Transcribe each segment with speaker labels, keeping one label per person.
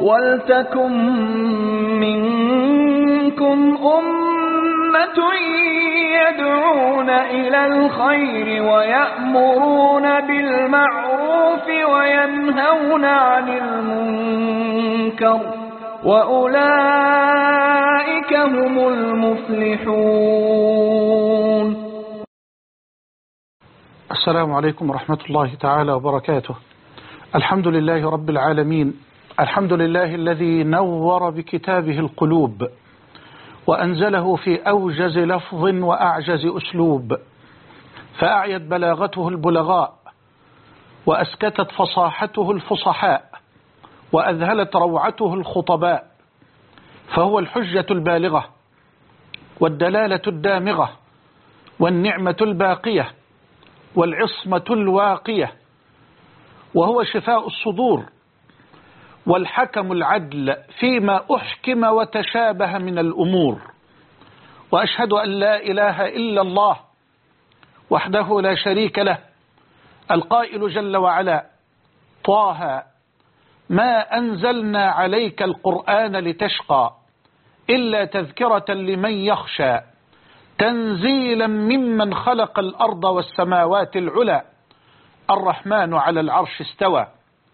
Speaker 1: ولتكن منكم أمة يدعون إلى الخير ويأمرون بالمعروف وينهون عن المنكر وأولئك هم المفلحون.
Speaker 2: السلام عليكم ورحمة الله تعالى وبركاته. الحمد لله رب العالمين، الحمد لله الذي نور بكتابه القلوب وأنزله في أوجز لفظ وأعجز أسلوب، فأعيت بلاغته البلغاء وأسكتت فصاحته الفصحاء وأذهلت روعته الخطباء، فهو الحجة البالغة والدلالة الدامغة والنعمة الباقية والعصمة الواقية، وهو شفاء الصدور والحكم العدل فيما أحكم وتشابه من الأمور. وأشهد أن لا إله إلا الله وحده لا شريك له، القائل جل وعلا: طه ما أنزلنا عليك القرآن لتشقى إلا تذكرة لمن يخشى تنزيلا ممن خلق الأرض والسماوات العلى الرحمن على العرش استوى.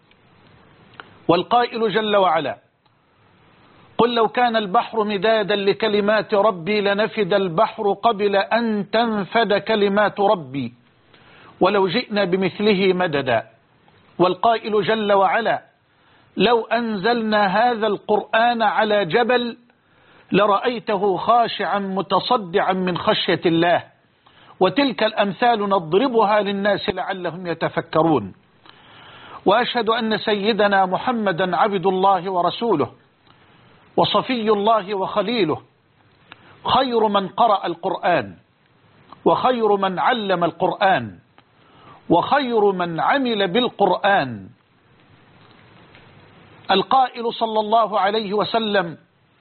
Speaker 2: والقائل جل وعلا: قل لو كان البحر مدادا لكلمات ربي لنفد البحر قبل أن تنفد كلمات ربي ولو جئنا بمثله مددا. والقائل جل وعلا: لو أنزلنا هذا القرآن على جبل لرأيته خاشعا متصدعا من خشية الله. وتلك الأمثال نضربها للناس لعلهم يتفكرون. وأشهد أن سيدنا محمدا عبد الله ورسوله وصفي الله وخليله، خير من قرأ القرآن وخير من علم القرآن وخير من عمل بالقرآن. القائل صلى الله عليه وسلم: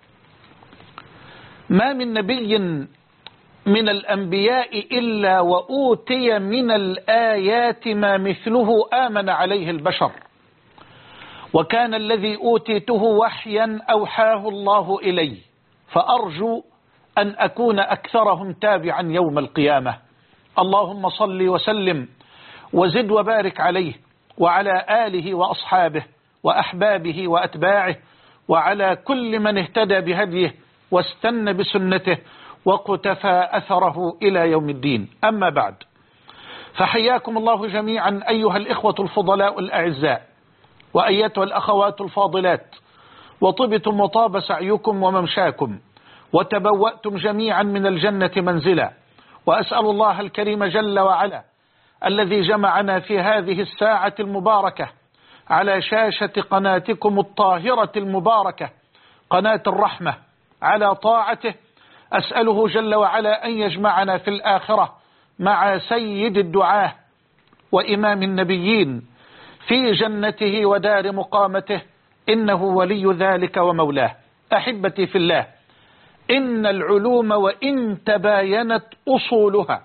Speaker 2: ما من نبي من الأنبياء إلا وأوتي من الآيات ما مثله آمن عليه البشر، وكان الذي أوتيته وحيا أوحاه الله إلي، فأرجو أن أكون أكثرهم تابعا يوم القيامة. اللهم صل وسلم وزد وبارك عليه وعلى آله وأصحابه وأحبابه وأتباعه وعلى كل من اهتدى بهديه واستنى بسنته وقتفى أثره إلى يوم الدين. أما بعد، فحياكم الله جميعا أيها الإخوة الفضلاء الأعزاء وأيتها الأخوات الفاضلات، وطبتم وطاب سعيكم وممشاكم وتبوأتم جميعا من الجنة منزلا. وأسأل الله الكريم جل وعلا الذي جمعنا في هذه الساعة المباركة على شاشة قناتكم الطاهرة المباركة قناة الرحمة على طاعته، أسأله جل وعلا أن يجمعنا في الآخرة مع سيد الدعاة وإمام النبيين في جنته ودار مقامته، إنه ولي ذلك ومولاه. أحبتي في الله، إن العلوم وإن تباينت أصولها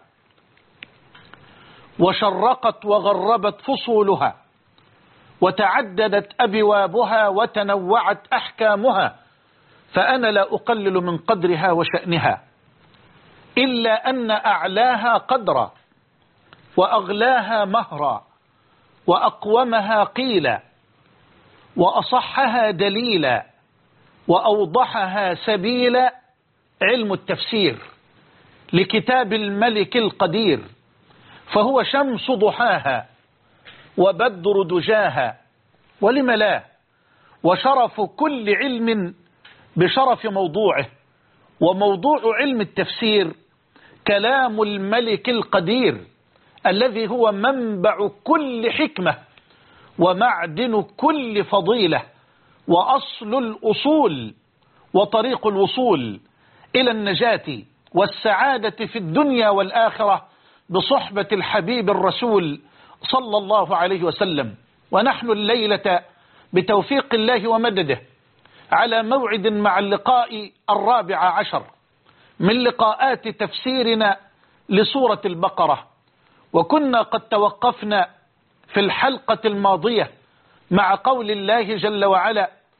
Speaker 2: وشرقت وغربت فصولها وتعددت أبوابها وتنوعت أحكامها، فأنا لا أقلل من قدرها وشأنها، إلا أن أعلاها قدرا وأغلاها مهرا وأقومها قيلا وأصحها دليلا وأوضحها سبيلا علم التفسير لكتاب الملك القدير، فهو شمس ضحاها وبدر دجاها، ولم لا، وشرف كل علم بشرف موضوعه. وموضوع علم التفسير كلام الملك القدير الذي هو منبع كل حكمة ومعدن كل فضيلة وأصل الأصول وطريق الوصول إلى النجاة والسعادة في الدنيا والآخرة بصحبة الحبيب الرسول صلى الله عليه وسلم. ونحن الليلة بتوفيق الله ومدده على موعد مع اللقاء 14 من لقاءات تفسيرنا لسورة البقرة، وكنا قد توقفنا في الحلقة الماضية مع قول الله جل وعلا: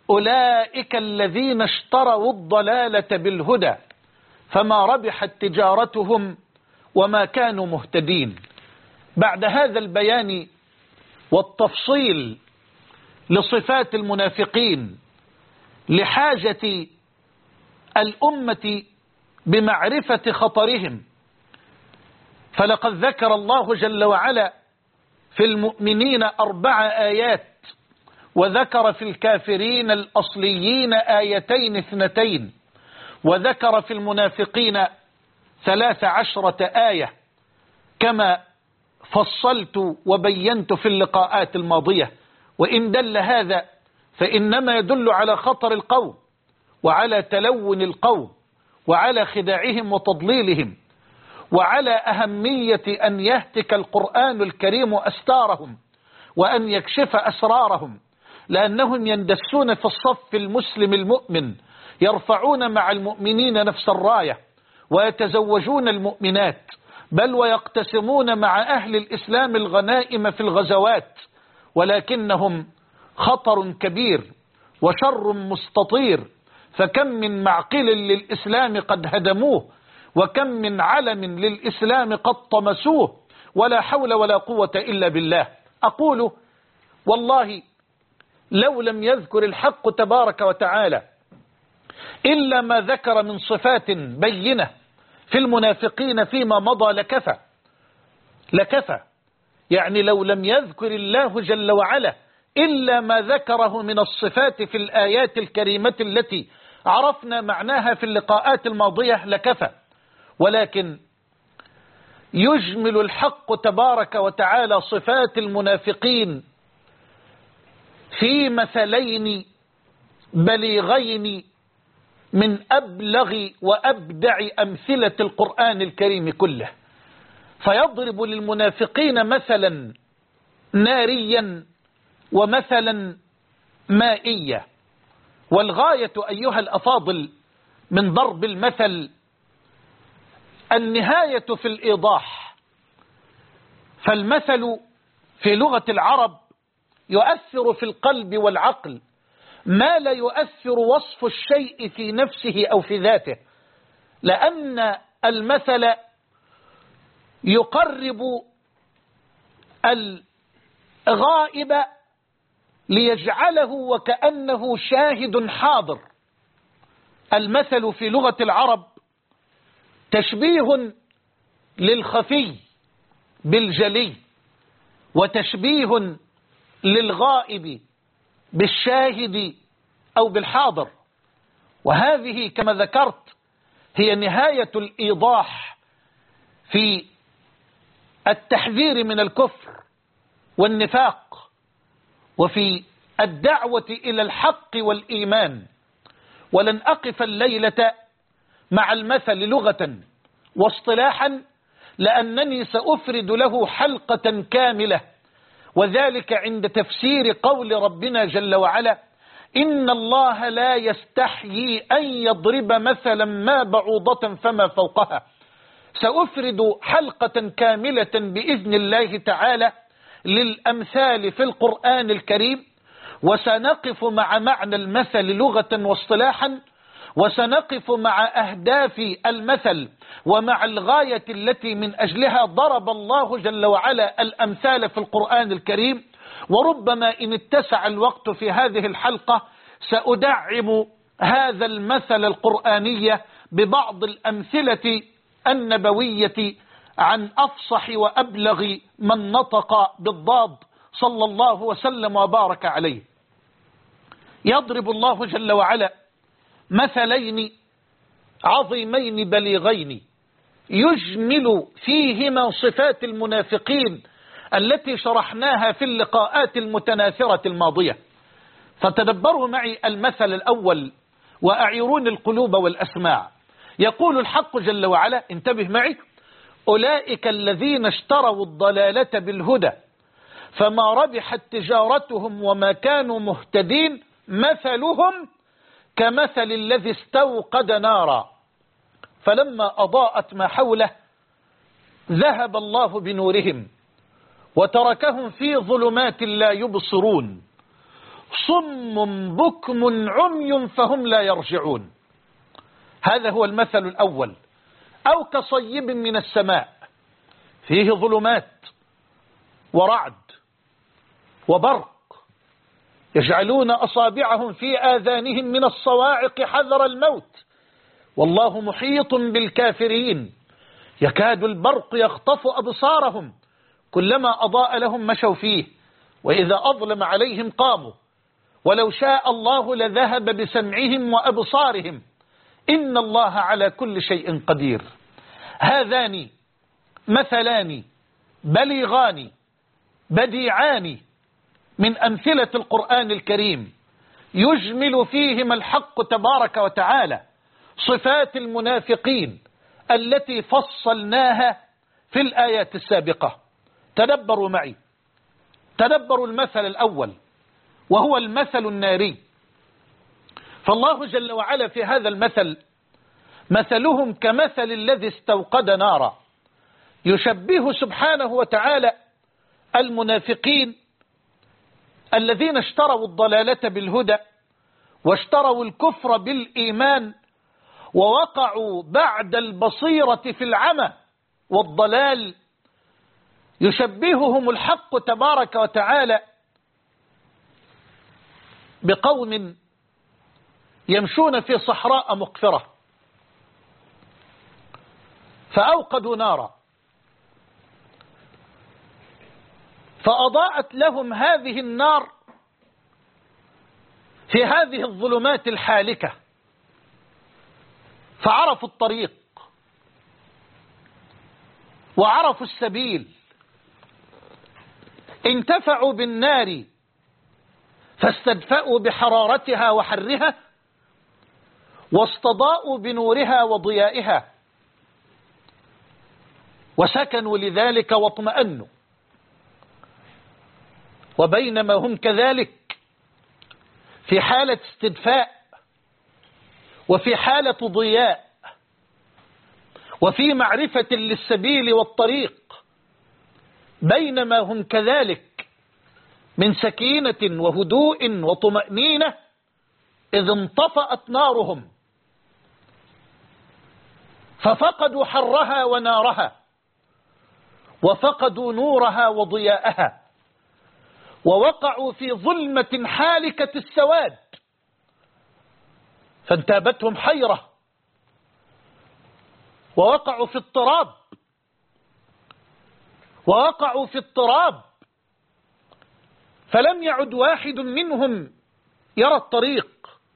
Speaker 2: أولئك الذين اشتروا الضلالة بالهدى فما ربحت تجارتهم وما كانوا مهتدين. بعد هذا البيان والتفصيل لصفات المنافقين لحاجة الأمة بمعرفة خطرهم، فلقد ذكر الله جل وعلا في المؤمنين 4 آيات، وذكر في الكافرين الأصليين 2 وذكر في المنافقين 13 آية كما فصلت وبينت في اللقاءات الماضية. وإن دل هذا فإنما يدل على خطر القوم وعلى تلون القوم وعلى خداعهم وتضليلهم وعلى أهمية أن يهتك القرآن الكريم أستارهم وأن يكشف أسرارهم، لأنهم يندسون في الصف المسلم المؤمن، يرفعون مع المؤمنين نفس الراية ويتزوجون المؤمنات، بل ويقتسمون مع أهل الإسلام الغنائم في الغزوات، ولكنهم خطر كبير وشر مستطير. فكم من معقل للإسلام قد هدموه، وكم من علم للإسلام قد طمسوه، ولا حول ولا قوة إلا بالله. أقول والله لو لم يذكر الحق تبارك وتعالى إلا ما ذكر من صفات بينة في المنافقين فيما مضى لكفى. يعني لو لم يذكر الله جل وعلا إلا ما ذكره من الصفات في الآيات الكريمة التي عرفنا معناها في اللقاءات الماضية لكفى، ولكن يجمل الحق تبارك وتعالى صفات المنافقين في مثلين بليغين من أبلغ وأبدع أمثلة القرآن الكريم كله، فيضرب للمنافقين مثلا ناريا ومثلا مائيا. والغاية أيها الأفاضل من ضرب المثل النهاية في الإيضاح، فالمثل في لغة العرب يؤثر في القلب والعقل ما لا يؤثر وصف الشيء في نفسه أو في ذاته، لأن المثل يقرب الغائب ليجعله وكأنه شاهد حاضر. المثل في لغة العرب تشبيه للخفي بالجلي، وتشبيه للغائب بالشاهد أو بالحاضر، وهذه كما ذكرت هي نهاية الإيضاح في التحذير من الكفر والنفاق وفي الدعوة إلى الحق والإيمان. ولن أقف الليلة مع المثل لغة واصطلاحا، لأنني سأفرد له حلقة كاملة، وذلك عند تفسير قول ربنا جل وعلا: إن الله لا يستحيي أن يضرب مثلا ما بعوضة فما فوقها. سأفرد حلقة كاملة بإذن الله تعالى للأمثال في القرآن الكريم، وسنقف مع معنى المثل لغة واصطلاحا، وسنقف مع أهداف المثل ومع الغاية التي من أجلها ضرب الله جل وعلا الأمثال في القرآن الكريم. وربما إن اتسع الوقت في هذه الحلقة سأدعم هذا المثل القرآني ببعض الأمثلة النبوية عن أفصح وأبلغ من نطق بالضاد صلى الله وسلم وبارك عليه. يضرب الله جل وعلا مثلين عظيمين بليغين يجمل فيهما صفات المنافقين التي شرحناها في اللقاءات المتناثرة الماضية. فتدبروا معي المثل الأول وأعيرون القلوب والأسماع. يقول الحق جل وعلا، انتبه معي: أولئك الذين اشتروا الضلالة بالهدى فما ربحت تجارتهم وما كانوا مهتدين مثلهم كمثل الذي استوقد نارا فلما أضاءت ما حوله ذهب الله بنورهم وتركهم في ظلمات لا يبصرون صم بكم عمي فهم لا يرجعون. هذا هو المثل الأول. أو كصيب من السماء فيه ظلمات ورعد وبرق يجعلون أصابعهم في آذانهم من الصواعق حذر الموت والله محيط بالكافرين يكاد البرق يخطف أبصارهم كلما أضاء لهم مشوا فيه وإذا أظلم عليهم قاموا ولو شاء الله لذهب بسمعهم وأبصارهم إن الله على كل شيء قدير. هذان مثلان بليغان بديعان من أمثلة القرآن الكريم يجمل فيهما الحق تبارك وتعالى صفات المنافقين التي فصلناها في الآيات السابقة. تدبروا معي، تدبروا المثل الأول وهو المثل الناري. فالله جل وعلا في هذا المثل مثلهم كمثل الذي استوقد نارا، يشبه سبحانه وتعالى المنافقين الذين اشتروا الضلالة بالهدى واشتروا الكفر بالإيمان ووقعوا بعد البصيرة في العمى والضلال. يشبههم الحق تبارك وتعالى بقوم يمشون في صحراء مقفرة فأوقدوا نارا فأضاءت لهم هذه النار في هذه الظلمات الحالكة فعرفوا الطريق وعرفوا السبيل. انتفعوا بالنار فاستدفأوا بحرارتها وحرها واستضاءوا بنورها وضيائها وسكنوا لذلك واطمأنوا. وبينما هم كذلك في حالة استدفاء وفي حالة ضياء وفي معرفة للسبيل والطريق، بينما هم كذلك من سكينة وهدوء وطمأنينة إذ انطفأت نارهم ففقدوا حرها ونارها وفقدوا نورها وضياءها ووقعوا في ظلمة حالكة السواد فانتابتهم حيرة ووقعوا في اضطراب فلم يعد واحد منهم يرى الطريق،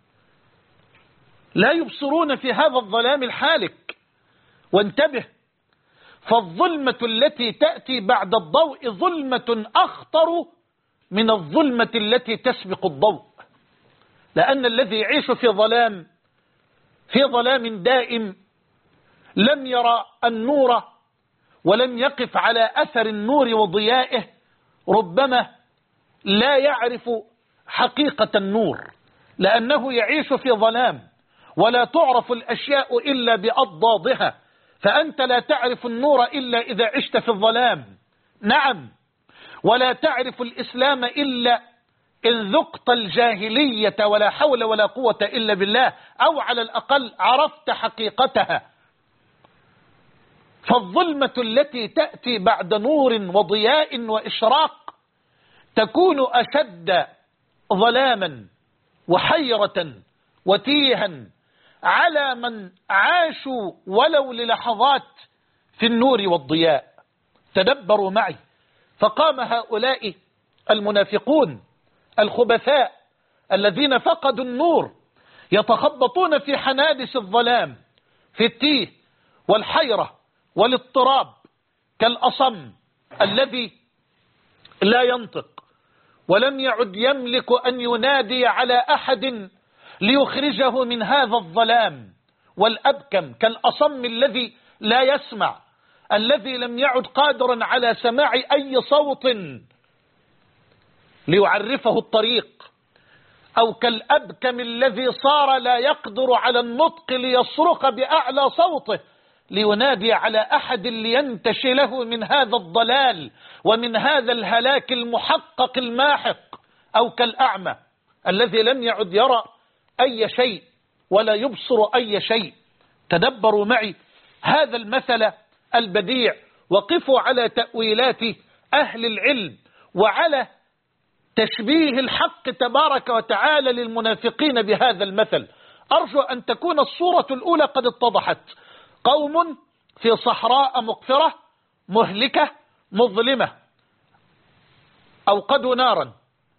Speaker 2: لا يبصرون في هذا الظلام الحالك. وانتبه، فالظلمة التي تأتي بعد الضوء ظلمة أخطر من الظلمة التي تسبق الضوء، لأن الذي يعيش في ظلام دائم لم يرى النور ولم يقف على أثر النور وضيائه ربما لا يعرف حقيقة النور، لأنه يعيش في ظلام ولا تعرف الأشياء إلا بأضدادها، فأنت لا تعرف النور إلا إذا عشت في الظلام. نعم، ولا تعرف الإسلام إلا إن ذقت الجاهلية ولا حول ولا قوة إلا بالله، أو على الأقل عرفت حقيقتها. فالظلمة التي تأتي بعد نور وضياء وإشراق تكون أشد ظلاما وحيرة وتيها على من عاشوا ولو للحظات في النور والضياء. تدبروا معي، فقام هؤلاء المنافقون الخبثاء الذين فقدوا النور يتخبطون في حنادس الظلام في التيه والحيرة والاضطراب كالأصم الذي لا ينطق ولم يعد يملك أن ينادي على أحد ليخرجه من هذا الظلام، والأبكم كالأصم الذي لا يسمع، الذي لم يعد قادرا على سماع أي صوت ليعرفه الطريق، أو كالأبكم الذي صار لا يقدر على النطق ليصرخ بأعلى صوته لينادي على أحد لينتشي له من هذا الضلال ومن هذا الهلاك المحقق الماحق، أو كالأعمى الذي لم يعد يرى أي شيء ولا يبصر أي شيء. تدبروا معي هذا المثل البديع، وقفوا على تأويلات أهل العلم وعلى تشبيه الحق تبارك وتعالى للمنافقين بهذا المثل. أرجو أن تكون الصورة الأولى قد اتضحت. قوم في صحراء مقفرة مهلكة مظلمة، أوقدوا نارا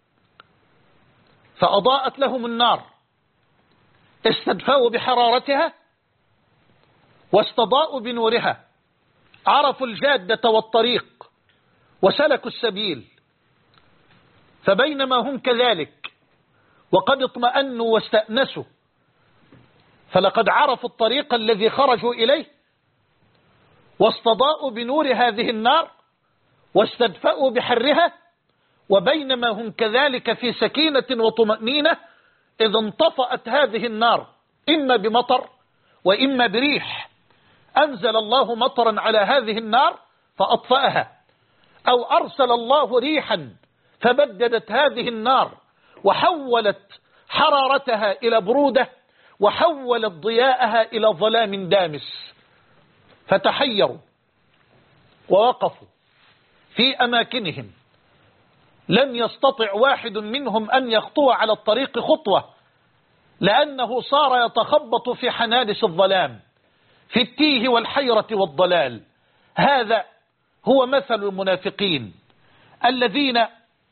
Speaker 2: فأضاءت لهم النار، استدفأوا بحرارتها واستضاءوا بنورها، عرفوا الجادة والطريق وسلكوا السبيل. فبينما هم كذلك وقد اطمأنوا واستأنسوا، فلقد عرفوا الطريق الذي خرجوا إليه واستضاءوا بنور هذه النار واستدفأوا بحرها، وبينما هم كذلك في سكينة وطمأنينة إذا انطفأت هذه النار إما بمطر وإما بريح، أنزل الله مطرا على هذه النار فأطفأها، أو أرسل الله ريحا فبددت هذه النار وحولت حرارتها إلى برودة وحولت ضياءها إلى ظلام دامس. فتحيروا ووقفوا في أماكنهم، لم يستطع واحد منهم أن يخطو على الطريق خطوة، لأنه صار يتخبط في حنادس الظلام، في التيه والحيرة والضلال. هذا هو مثل المنافقين الذين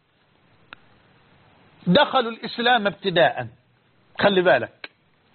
Speaker 2: دخلوا الإسلام ابتداء، خلي بالك،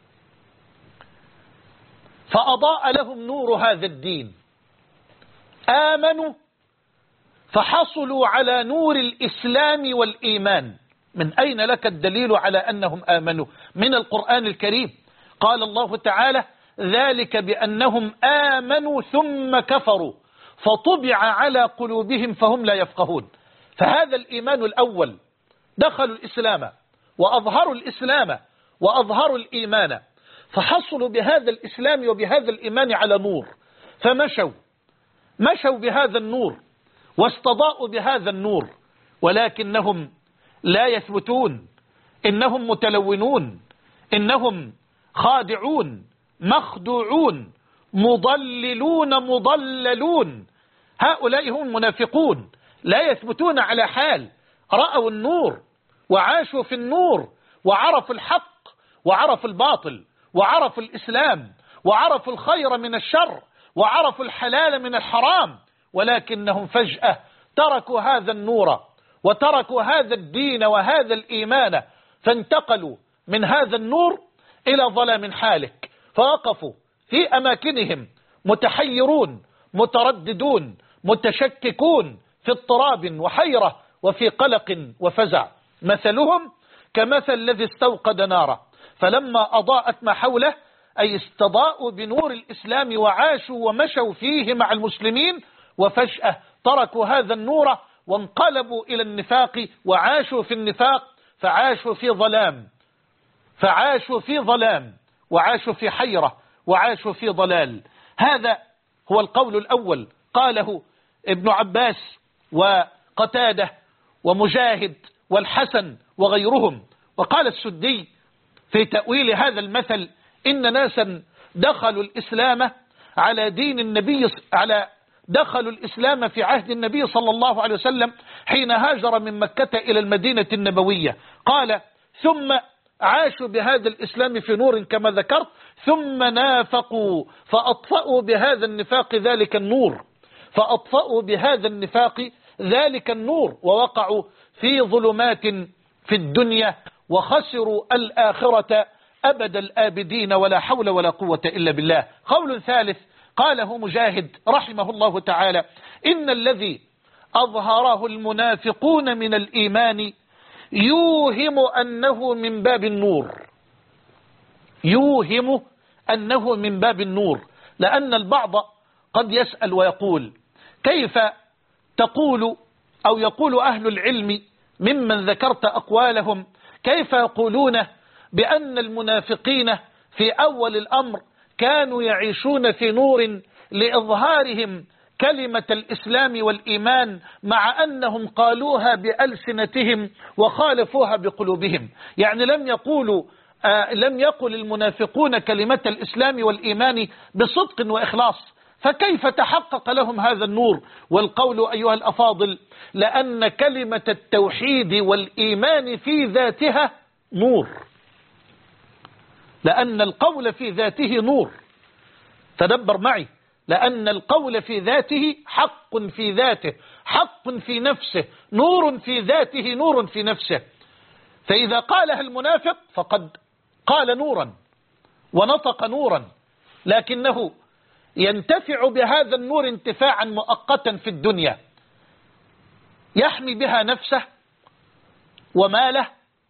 Speaker 2: فأضاء لهم نور هذا الدين، آمنوا فحصلوا على نور الإسلام والإيمان. من أين لك الدليل على أنهم آمنوا؟ من القرآن الكريم. قال الله تعالى: ذلك بأنهم آمنوا ثم كفروا فطبع على قلوبهم فهم لا يفقهون. فهذا الإيمان الأول، دخلوا الإسلام وأظهروا الإسلام وأظهروا الإيمان، فحصلوا بهذا الإسلام وبهذا الإيمان على نور، فمشوا بهذا النور واستضاءوا بهذا النور، ولكنهم لا يثبتون، إنهم متلونون، إنهم خادعون مخدوعون مضللون مضللون. هؤلاء هم المنافقون، لا يثبتون على حال. رأوا النور وعاشوا في النور وعرفوا الحق وعرفوا الباطل وعرفوا الإسلام وعرفوا الخير من الشر وعرفوا الحلال من الحرام، ولكنهم فجأة تركوا هذا النور وتركوا هذا الدين وهذا الإيمان، فانتقلوا من هذا النور إلى ظلام حالك، فوقفوا في أماكنهم متحيرون مترددون متشككون في اضطراب وحيرة وفي قلق وفزع. مثلهم كمثل الذي استوقد نارا فلما أضاءت ما حوله، أي استضاءوا بنور الإسلام وعاشوا ومشوا فيه مع المسلمين، وفجأة تركوا هذا النور وانقلبوا إلى النفاق وعاشوا في النفاق، فعاشوا في ظلام وعاشوا في حيرة وعاشوا في ضلال. هذا هو القول الأول، قاله ابن عباس وقتادة ومجاهد والحسن وغيرهم. وقال السدي في تأويل هذا المثل: إن ناسا دخلوا الإسلام دخلوا الإسلام في عهد النبي صلى الله عليه وسلم حين هاجر من مكة إلى المدينة النبوية. قال: ثم عاشوا بهذا الإسلام في نور كما ذكرت، ثم نافقوا فأطفأوا بهذا النفاق ذلك النور ووقعوا في ظلمات في الدنيا وخسروا الآخرة أبد الآبدين، ولا حول ولا قوة إلا بالله. قول ثالث قاله مجاهد رحمه الله تعالى: إن الذي أظهره المنافقون من الإيمان يوهم أنه من باب النور، لأن البعض قد يسأل ويقول: كيف تقول أو يقول أهل العلم ممن ذكرت أقوالهم، كيف يقولون بأن المنافقين في أول الأمر كانوا يعيشون في نور لإظهارهم كلمة الإسلام والإيمان مع أنهم قالوها بألسنتهم وخالفوها بقلوبهم. يعني لم يقل المنافقون كلمة الإسلام والإيمان بصدق وإخلاص، فكيف تحقق لهم هذا النور؟ والقول أيها الأفاضل لأن كلمة التوحيد والإيمان في ذاتها نور، لأن القول في ذاته نور. تدبر معي، لأن القول في ذاته حق في ذاته، حق في نفسه، نور في ذاته، نور في نفسه. فإذا قالها المنافق فقد قال نورا ونطق نورا، لكنه ينتفع بهذا النور انتفاعا مؤقتا في الدنيا، يحمي بها نفسه وماله،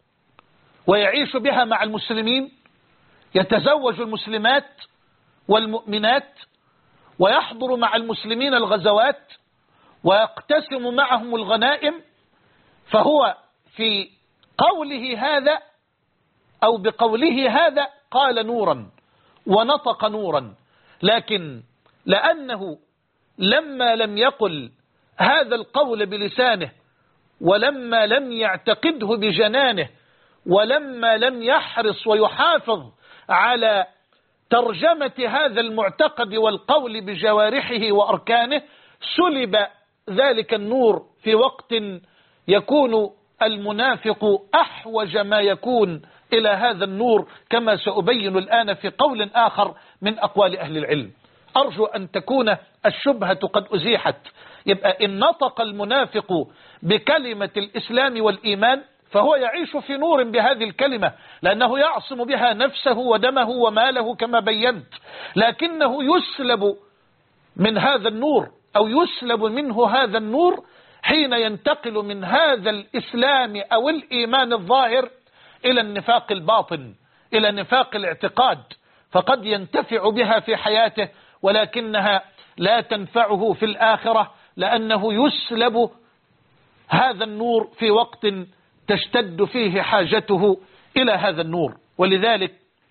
Speaker 2: ويعيش بها مع المسلمين، يتزوج المسلمات والمؤمنات، ويحضر مع المسلمين الغزوات، ويقتسم معهم الغنائم. فهو في قوله هذا أو بقوله هذا قال نورا ونطق نورا، لكن لأنه لما لم يقل هذا القول بلسانه، ولما لم يعتقده بجنانه، ولما لم يحرص ويحافظ على ترجمة هذا المعتقد والقول بجوارحه وأركانه، سلب ذلك النور في وقت يكون المنافق أحوج ما يكون إلى هذا النور، كما سأبين الآن في قول آخر من أقوال أهل العلم. أرجو أن تكون الشبهة قد أزيحت. يبقى إن نطق المنافق بكلمة الإسلام والإيمان فهو يعيش في نور بهذه الكلمة، لأنه يعصم بها نفسه ودمه وماله كما بينت، لكنه يسلب من هذا النور أو يسلب منه هذا النور حين ينتقل من هذا الإسلام أو الإيمان الظاهر إلى النفاق الباطن، إلى نفاق الاعتقاد، فقد ينتفع بها في حياته ولكنها لا تنفعه في الآخرة، لأنه يسلب هذا النور في وقت تشتد فيه حاجته إلى هذا النور. ولذلك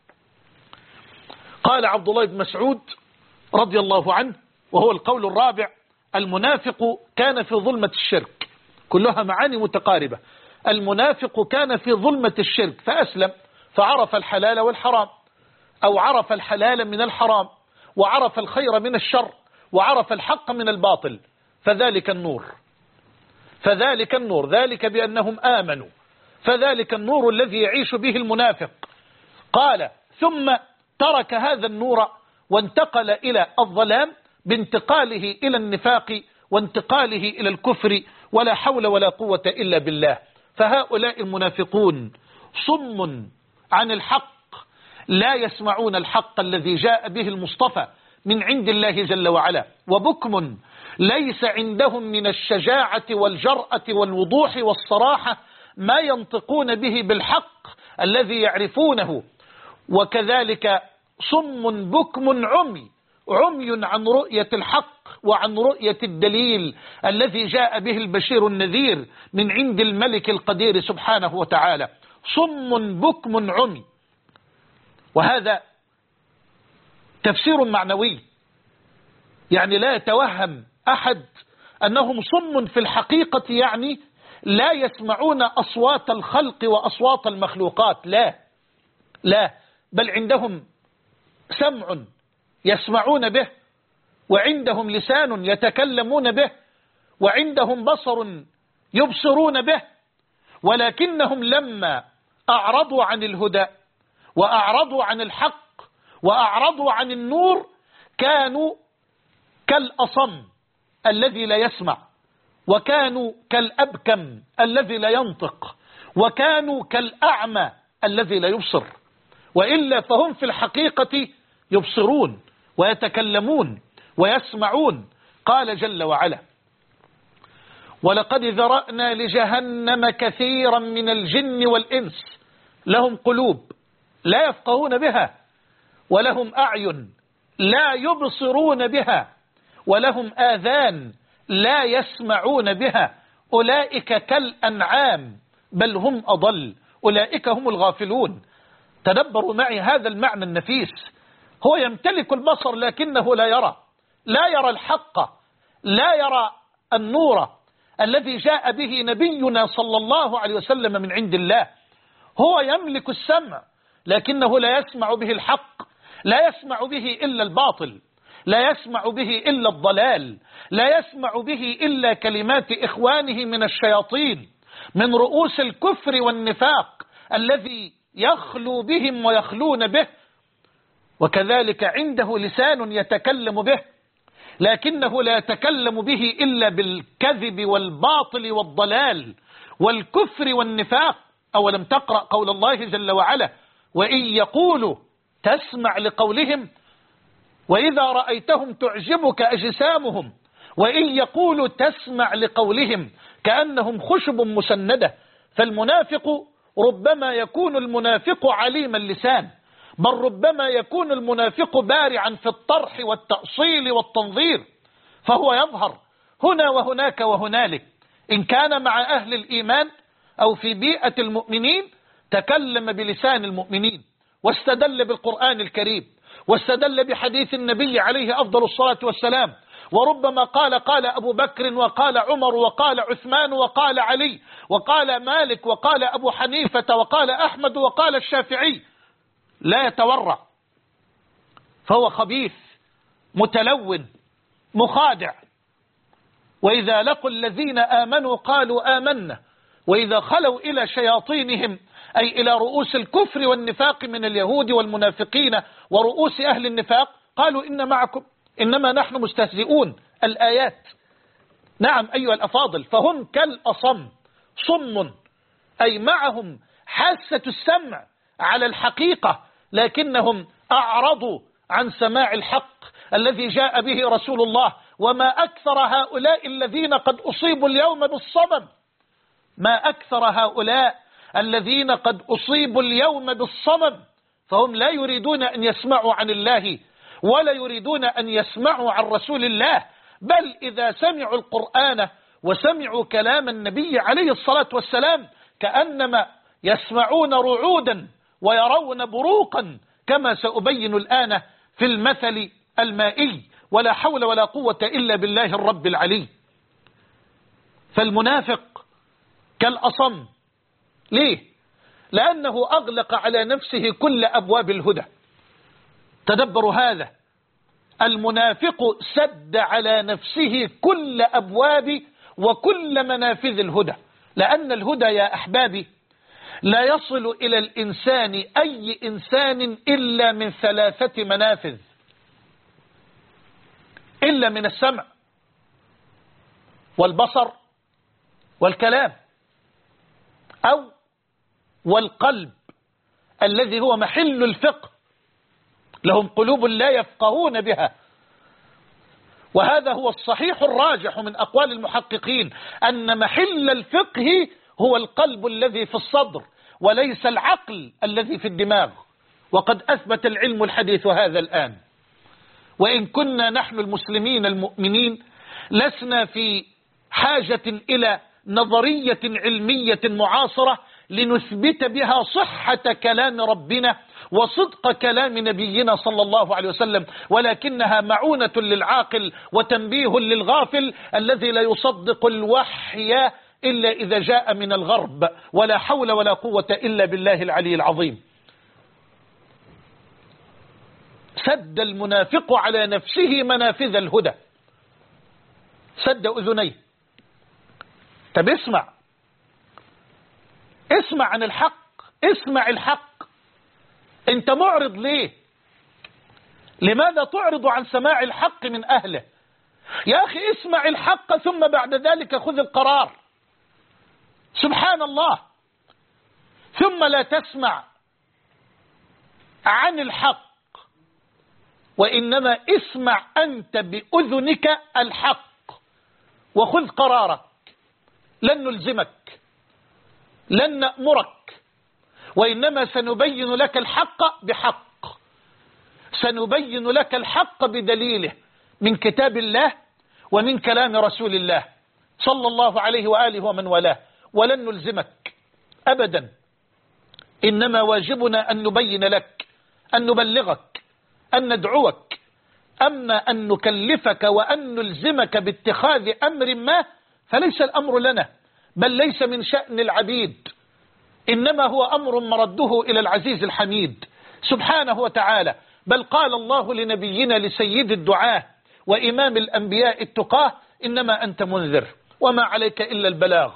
Speaker 2: قال عبد الله بن مسعود رضي الله عنه، وهو القول الرابع: المنافق كان في ظلمة الشرك. كلها معاني متقاربة. المنافق كان في ظلمة الشرك فأسلم، فعرف الحلال والحرام، أو عرف الحلال من الحرام، وعرف الخير من الشر، وعرف الحق من الباطل، فذلك النور، فذلك النور، ذلك بأنهم آمنوا، فذلك النور الذي يعيش به المنافق. قال: ثم ترك هذا النور وانتقل إلى الظلام بانتقاله إلى النفاق وانتقاله إلى الكفر، ولا حول ولا قوة إلا بالله. فهؤلاء المنافقون صم عن الحق، لا يسمعون الحق الذي جاء به المصطفى من عند الله جل وعلا، وبكم ليس عندهم من الشجاعة والجرأة والوضوح والصراحة ما ينطقون به بالحق الذي يعرفونه. وكذلك صم بكم عمي عن رؤية الحق وعن رؤية الدليل الذي جاء به البشير النذير من عند الملك القدير سبحانه وتعالى. صم بكم عمي، وهذا تفسير معنوي، يعني لا يتوهم أحد أنهم صم في الحقيقة، يعني لا يسمعون أصوات الخلق وأصوات المخلوقات، لا، بل عندهم سمع يسمعون به، وعندهم لسان يتكلمون به، وعندهم بصر يبصرون به، ولكنهم لما أعرضوا عن الهدى وأعرضوا عن الحق وأعرضوا عن النور كانوا كالأصم الذي لا يسمع، وكانوا كالأبكم الذي لا ينطق، وكانوا كالأعمى الذي لا يبصر. وإلا فهم في الحقيقة يبصرون ويتكلمون ويسمعون. قال جل وعلا: ولقد ذرأنا لجهنم كثيرا من الجن والإنس لهم قلوب لا يفقهون بها، ولهم أعين لا يبصرون بها، ولهم آذان لا يسمعون بها، أولئك كالأنعام بل هم أضل، أولئك هم الغافلون. تدبروا معي هذا المعنى النفيس. هو يمتلك البصر لكنه لا يرى الحق، لا يرى النور الذي جاء به نبينا صلى الله عليه وسلم من عند الله. هو يملك السمع لكنه لا يسمع به الحق، لا يسمع به إلا الباطل، لا يسمع به إلا الضلال، لا يسمع به إلا كلمات إخوانه من الشياطين، من رؤوس الكفر والنفاق الذي يخلو بهم ويخلون به. وكذلك عنده لسان يتكلم به، لكنه لا يتكلم به إلا بالكذب والباطل والضلال والكفر والنفاق. أولم تقرأ قول الله جل وعلا: وإن يقولوا تسمع لقولهم وإذا رأيتهم تعجبك أجسامهم وإن يقولوا تسمع لقولهم كأنهم خشب مسندة. فالمنافق ربما يكون المنافق عليم اللسان، بل ربما يكون المنافق بارعا في الطرح والتأصيل والتنظير، فهو يظهر هنا وهناك وهنالك. إن كان مع أهل الإيمان أو في بيئة المؤمنين تكلم بلسان المؤمنين، واستدل بالقرآن الكريم، واستدل بحديث النبي عليه أفضل الصلاة والسلام، وربما قال أبو بكر وقال عمر وقال عثمان وقال علي وقال مالك وقال أبو حنيفة وقال أحمد وقال الشافعي. لا يتورع، فهو خبيث متلون مخادع. وإذا لقوا الذين آمنوا قالوا آمنا وإذا خلوا إلى شياطينهم أي إلى رؤوس الكفر والنفاق من اليهود والمنافقين ورؤوس أهل النفاق قالوا إن معكم إنما نحن مستهزئون. الآيات. نعم أيها الأفاضل، فهم كالأصم صم، أي معهم حاسة السمع على الحقيقة، لكنهم أعرضوا عن سماع الحق الذي جاء به رسول الله. وما أكثر هؤلاء الذين قد أصيبوا اليوم بالصمم، ما أكثر هؤلاء الذين قد أصيبوا اليوم بالصمم، فهم لا يريدون أن يسمعوا عن الله ولا يريدون أن يسمعوا عن رسول الله، بل إذا سمعوا القرآن وسمعوا كلام النبي عليه الصلاة والسلام كأنما يسمعون رعودا ويرون بروقا، كما سأبين الآن في المثل المائي. ولا حول ولا قوة إلا بالله الرب العلي. فالمنافق كالأصم. ليه؟ لأنه أغلق على نفسه كل أبواب الهدى. تدبروا هذا، المنافق سد على نفسه كل أبواب وكل منافذ الهدى، لأن الهدى يا أحبابي لا يصل إلى الإنسان أي إنسان إلا من 3 منافذ، إلا من السمع والبصر والكلام، أو والقلب الذي هو محل الفقه، لهم قلوب لا يفقهون بها. وهذا هو الصحيح الراجح من أقوال المحققين، أن محل الفقه هو القلب الذي في الصدر وليس العقل الذي في الدماغ. وقد أثبت العلم الحديث هذا الآن. وإن كنا نحن المسلمين المؤمنين لسنا في حاجة إلى نظرية علمية معاصرة لنثبت بها صحة كلام ربنا وصدق كلام نبينا صلى الله عليه وسلم، ولكنها معونة للعاقل وتنبيه للغافل الذي لا يصدق الوحي إلا إذا جاء من الغرب. ولا حول ولا قوة إلا بالله العلي العظيم. سد المنافق على نفسه منافذ الهدى، سد أذنيه. طب اسمع عن الحق، اسمع الحق. انت معرض ليه؟ لماذا تعرض عن سماع الحق من أهله؟ يا أخي اسمع الحق ثم بعد ذلك خذ القرار. سبحان الله. ثم لا تسمع عن الحق، وإنما اسمع أنت بأذنك الحق وخذ قرارك. لن نلزمك، لن نأمرك، وإنما سنبين لك الحق بحق، سنبين لك الحق بدليله من كتاب الله ومن كلام رسول الله صلى الله عليه وآله ومن والاه. ولن نلزمك أبدا، إنما واجبنا أن نبين لك، أن نبلغك، أن ندعوك أما أن نكلفك وأن نلزمك باتخاذ أمر ما فليس الأمر لنا، بل ليس من شأن العبيد، إنما هو أمر مرده إلى العزيز الحميد سبحانه وتعالى. بل قال الله لنبينا لسيد الدعاة وإمام الأنبياء التقاه: إنما أنت منذر وما عليك إلا البلاغ،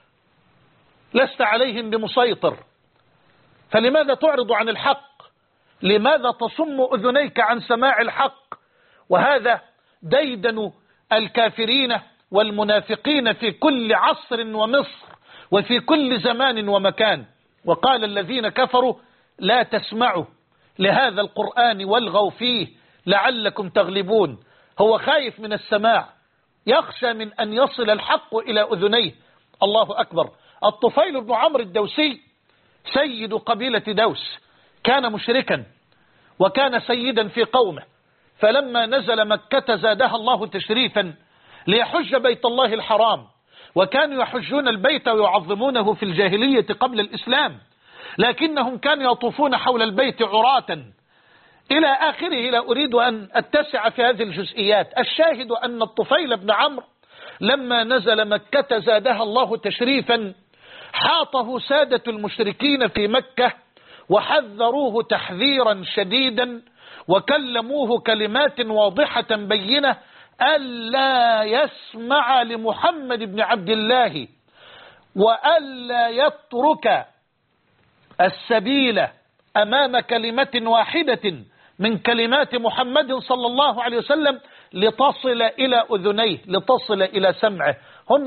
Speaker 2: لست عليهم بمسيطر. فلماذا تعرض عن الحق؟ لماذا تصم أذنيك عن سماع الحق؟ وهذا ديدن الكافرين والمنافقين في كل عصر ومصر وفي كل زمان ومكان. وقال الذين كفروا: لا تسمعوا لهذا القرآن والغوا فيه لعلكم تغلبون. هو خايف من السماع، يخشى من أن يصل الحق إلى أذنيه. الله أكبر. الطفيل بن عمرو الدوسي سيد قبيلة دوس، كان مشركا وكان سيدا في قومه، فلما نزل مكة زادها الله تشريفا ليحج بيت الله الحرام، وكانوا يحجون البيت ويعظمونه في الجاهلية قبل الإسلام، لكنهم كانوا يطوفون حول البيت عراة إلى آخره. لا أريد أن أتسع في هذه الجزئيات. الشاهد أن الطفيل بن عمرو لما نزل مكة زادها الله تشريفا حاطه سادة المشركين في مكة وحذروه تحذيرا شديدا، وكلموه كلمات واضحة بينة ألا يسمع لمحمد بن عبد الله، وألا يترك السبيل أمام كلمة واحدة من كلمات محمد صلى الله عليه وسلم لتصل إلى أذنيه، لتصل إلى سمعه. هم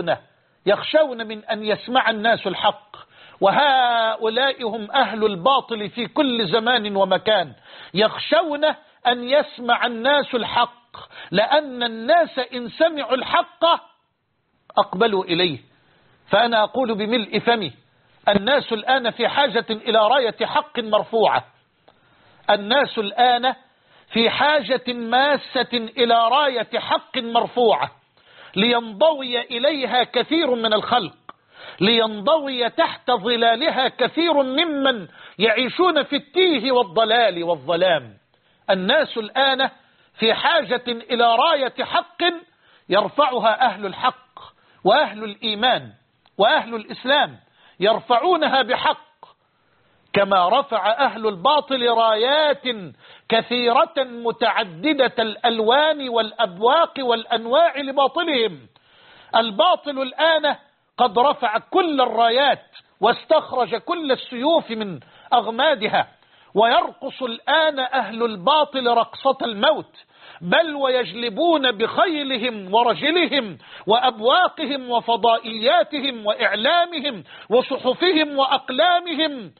Speaker 2: يخشون من أن يسمع الناس الحق، وهؤلاء هم أهل الباطل في كل زمان ومكان. يخشون أن يسمع الناس الحق، لأن الناس إن سمعوا الحق أقبلوا إليه. فأنا أقول بملء فمي: الناس الآن في حاجة إلى راية حق مرفوعة. الناس الآن في حاجة ماسة إلى راية حق مرفوعة، لينضوي إليها كثير من الخلق، لينضوي تحت ظلالها كثير ممن يعيشون في التيه والضلال والظلام. الناس الآن في حاجة إلى راية حق يرفعها أهل الحق وأهل الإيمان وأهل الإسلام، يرفعونها بحق، كما رفع أهل الباطل رايات كثيرة متعددة الألوان والأبواق والأنواع لباطلهم. الباطل الآن قد رفع كل الرايات واستخرج كل السيوف من أغمادها، ويرقص الآن أهل الباطل رقصة الموت، بل ويجلبون بخيلهم ورجلهم وأبواقهم وفضائياتهم وإعلامهم وصحفهم وأقلامهم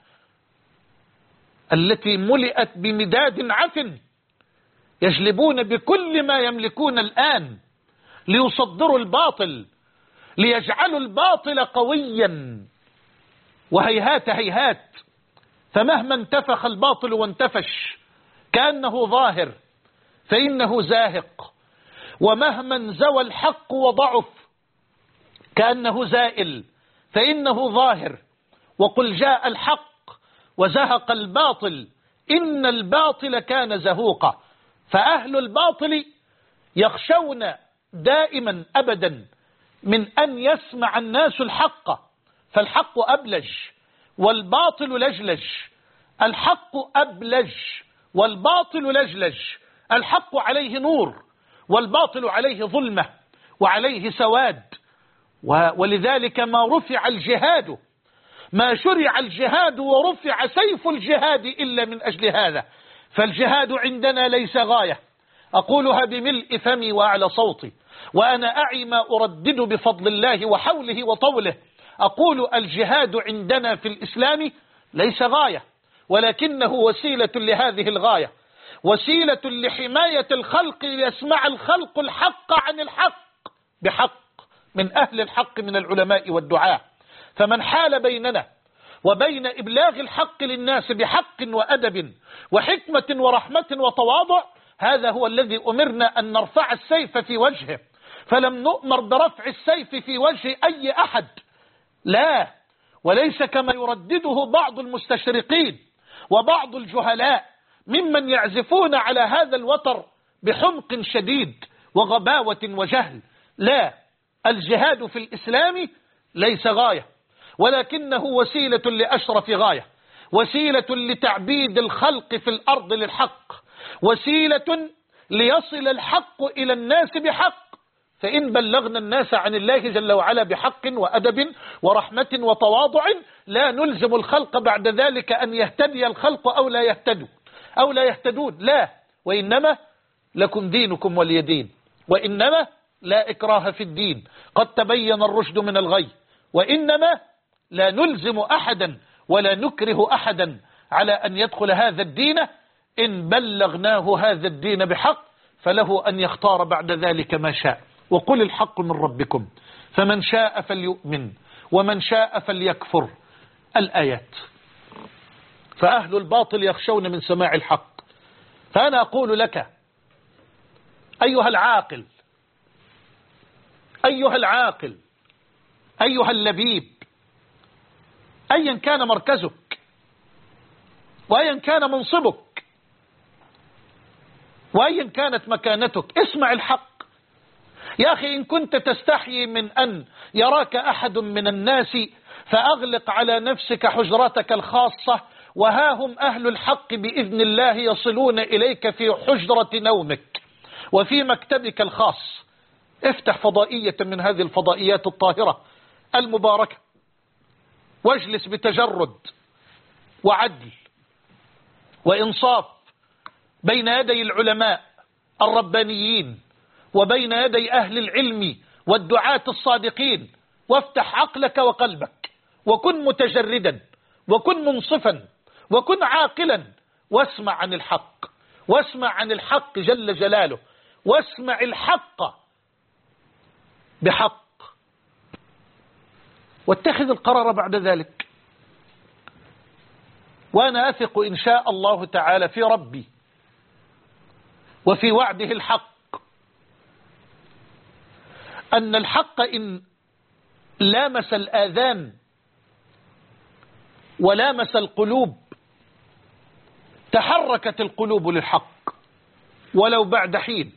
Speaker 2: التي ملئت بمداد عفن، يجلبون بكل ما يملكون الآن ليصدروا الباطل، ليجعلوا الباطل قويا. وهيهات هيهات، فمهما انتفخ الباطل وانتفش كأنه ظاهر فإنه زاهق، ومهما انزوى الحق وضعف كأنه زائل فإنه ظاهر. وقل جاء الحق وزهق الباطل إن الباطل كان زهوقا. فأهل الباطل يخشون دائما أبدا من أن يسمع الناس الحق، فالحق أبلج والباطل لجلج. الحق أبلج والباطل لجلج. الحق عليه نور والباطل عليه ظلمة وعليه سواد. ولذلك ما رفع الجهاد، ما شرع الجهاد ورفع سيف الجهاد إلا من أجل هذا. فالجهاد عندنا ليس غاية، أقولها بملء فمي وأعلى صوتي، وأنا أعي ما أردد بفضل الله وحوله وطوله. أقول الجهاد عندنا في الإسلام ليس غاية، ولكنه وسيلة لهذه الغاية، وسيلة لحماية الخلق ليسمع الخلق الحق عن الحق بحق من أهل الحق من العلماء والدعاة. فمن حال بيننا وبين إبلاغ الحق للناس بحق وأدب وحكمة ورحمة وتواضع، هذا هو الذي أمرنا أن نرفع السيف في وجهه. فلم نؤمر برفع السيف في وجه أي أحد، لا، وليس كما يردده بعض المستشرقين وبعض الجهلاء ممن يعزفون على هذا الوتر بحمق شديد وغباوة وجهل. لا، الجهاد في الإسلام ليس غاية، ولكنه وسيلة لأشرف غاية، وسيلة لتعبيد الخلق في الأرض للحق، وسيلة ليصل الحق إلى الناس بحق. فإن بلغنا الناس عن الله جل وعلا بحق وأدب ورحمة وتواضع، لا نلزم الخلق بعد ذلك أن يهتدي الخلق أو لا يهتدون، لا، وإنما لكم دينكم ولي دين، وإنما لا إكراه في الدين، قد تبين الرشد من الغي، وإنما لا نلزم أحدا ولا نكره أحدا على أن يدخل هذا الدين. إن بلغناه هذا الدين بحق فله أن يختار بعد ذلك ما شاء. وقل الحق من ربكم فمن شاء فليؤمن ومن شاء فليكفر. الآيات. فأهل الباطل يخشون من سماع الحق. فأنا أقول لك أيها العاقل، أيها العاقل، أيها اللبيب، أيا كان مركزك وأيا كان منصبك وأيا كانت مكانتك، اسمع الحق. يا أخي إن كنت تستحيي من أن يراك أحد من الناس فأغلق على نفسك حجرتك الخاصة، وها هم أهل الحق بإذن الله يصلون إليك في حجرة نومك وفي مكتبك الخاص. افتح فضائية من هذه الفضائيات الطاهرة المباركة، واجلس بتجرد وعدل وإنصاف بين يدي العلماء الربانيين وبين يدي أهل العلم والدعاة الصادقين، وافتح عقلك وقلبك، وكن متجردا، وكن منصفا، وكن عاقلا، واسمع عن الحق، واسمع عن الحق جل جلاله، واسمع الحق بحق، واتخذ القرار بعد ذلك. وأنا أثق إن شاء الله تعالى في ربي وفي وعده الحق، أن الحق إن لامس الآذان ولامس القلوب تحركت القلوب للحق، ولو بعد حين،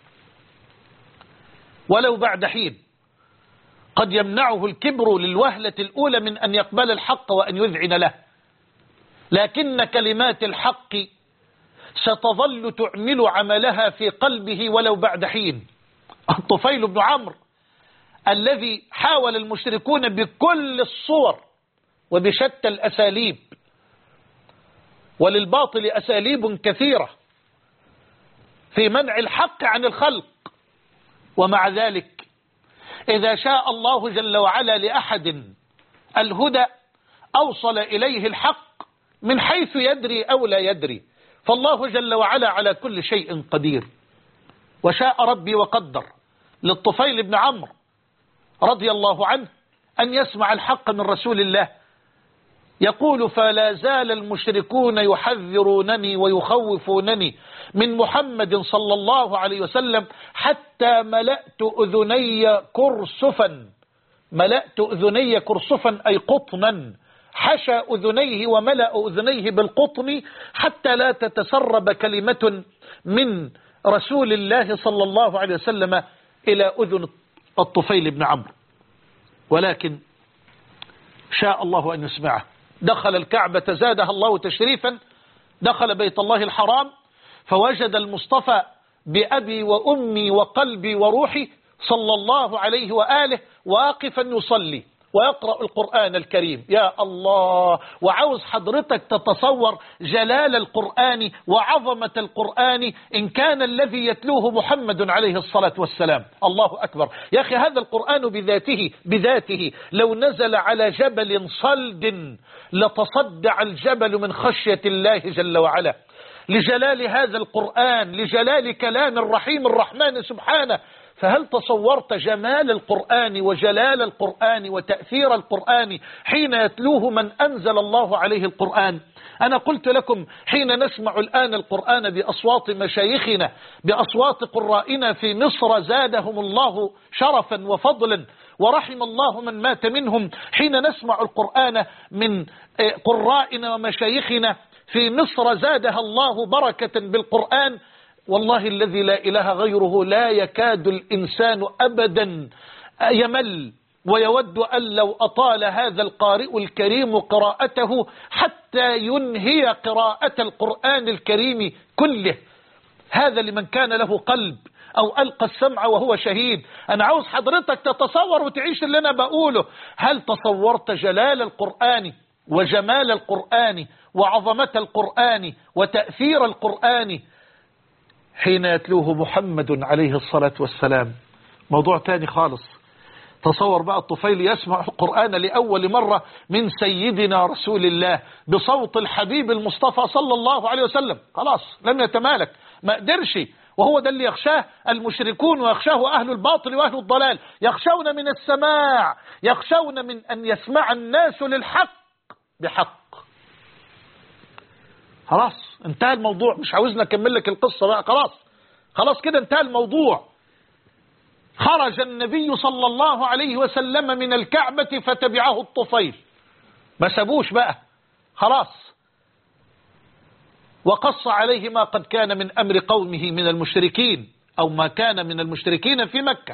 Speaker 2: ولو بعد حين. قد يمنعه الكبر للوهلة الأولى من أن يقبل الحق وأن يذعن له، لكن كلمات الحق ستظل تعمل عملها في قلبه ولو بعد حين. الطفيل بن عمرو الذي حاول المشركون بكل الصور وبشتى الأساليب، وللباطل أساليب كثيرة في منع الحق عن الخلق، ومع ذلك إذا شاء الله جل وعلا لأحد الهدى أوصل إليه الحق من حيث يدري أو لا يدري، فالله جل وعلا على كل شيء قدير. وشاء ربي وقدر للطفيل بن عمرو رضي الله عنه أن يسمع الحق من رسول الله يقول: فلا زال المشركون يحذرونني ويخوفونني من محمد صلى الله عليه وسلم حتى ملأت أذني كرسفا. ملأت أذني كرسفا أي قطنا، حشى أذنيه وملأ أذنيه بالقطن حتى لا تتسرب كلمة من رسول الله صلى الله عليه وسلم إلى أذن الطفيل بن عمرو، ولكن شاء الله أن يسمعه. دخل الكعبة زادها الله تشريفا، دخل بيت الله الحرام فوجد المصطفى بأبي وأمي وقلبي وروحي صلى الله عليه وآله واقفا يصلي ويقرأ القرآن الكريم. يا الله، وعاوز حضرتك تتصور جلال القرآن وعظمة القرآن إن كان الذي يتلوه محمد عليه الصلاة والسلام. الله أكبر يا أخي، هذا القرآن بذاته لو نزل على جبل صلد لتصدع الجبل من خشية الله جل وعلا، لجلال هذا القرآن، لجلال كلام الرحيم الرحمن سبحانه. فهل تصورت جمال القرآن وجلال القرآن وتأثير القرآن حين يتلوه من أنزل الله عليه القرآن؟ أنا قلت لكم حين نسمع الآن القرآن بأصوات مشايخنا، بأصوات قرائنا في مصر زادهم الله شرفا وفضلا ورحم الله من مات منهم، حين نسمع القرآن من قرائنا ومشايخنا في مصر زادها الله بركة بالقرآن، والله الذي لا إله غيره لا يكاد الإنسان أبدا يمل ويود أن لو أطال هذا القارئ الكريم قراءته حتى ينهي قراءة القرآن الكريم كله. هذا لمن كان له قلب أو ألقى السمع وهو شهيد. أنا عاوز حضرتك تتصور وتعيش اللي أنا بقوله. هل تصورت جلال القرآن وجمال القرآن وعظمة القرآن وتأثير القرآن حين يتلوه محمد عليه الصلاة والسلام؟ موضوع تاني خالص. تصور بقى الطفيل يسمع القرآن لأول مرة من سيدنا رسول الله بصوت الحبيب المصطفى صلى الله عليه وسلم. خلاص لم يتمالك، ما قدرش. وهو ده اللي يخشاه المشركون ويخشاه أهل الباطل وأهل الضلال. يخشون من السماع، يخشون من أن يسمع الناس للحق بحق. خلاص انتهى الموضوع، مش عاوزنا أكمل لك القصة بقى. خلاص كده انتهى الموضوع. خرج النبي صلى الله عليه وسلم من الكعبة فتبعه الطفيل، ما سابوش بقى خلاص. وقص عليه ما قد كان من أمر قومه من المشركين أو ما كان من المشركين في مكة.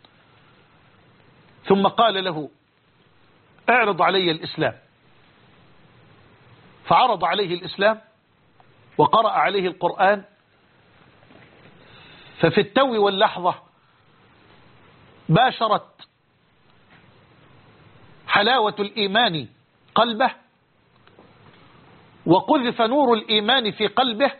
Speaker 2: ثم قال له اعرض علي الإسلام. فعرض عليه الإسلام وقرأ عليه القرآن. ففي التو واللحظة باشرت حلاوة الإيمان قلبه، وقذف نور الإيمان في قلبه،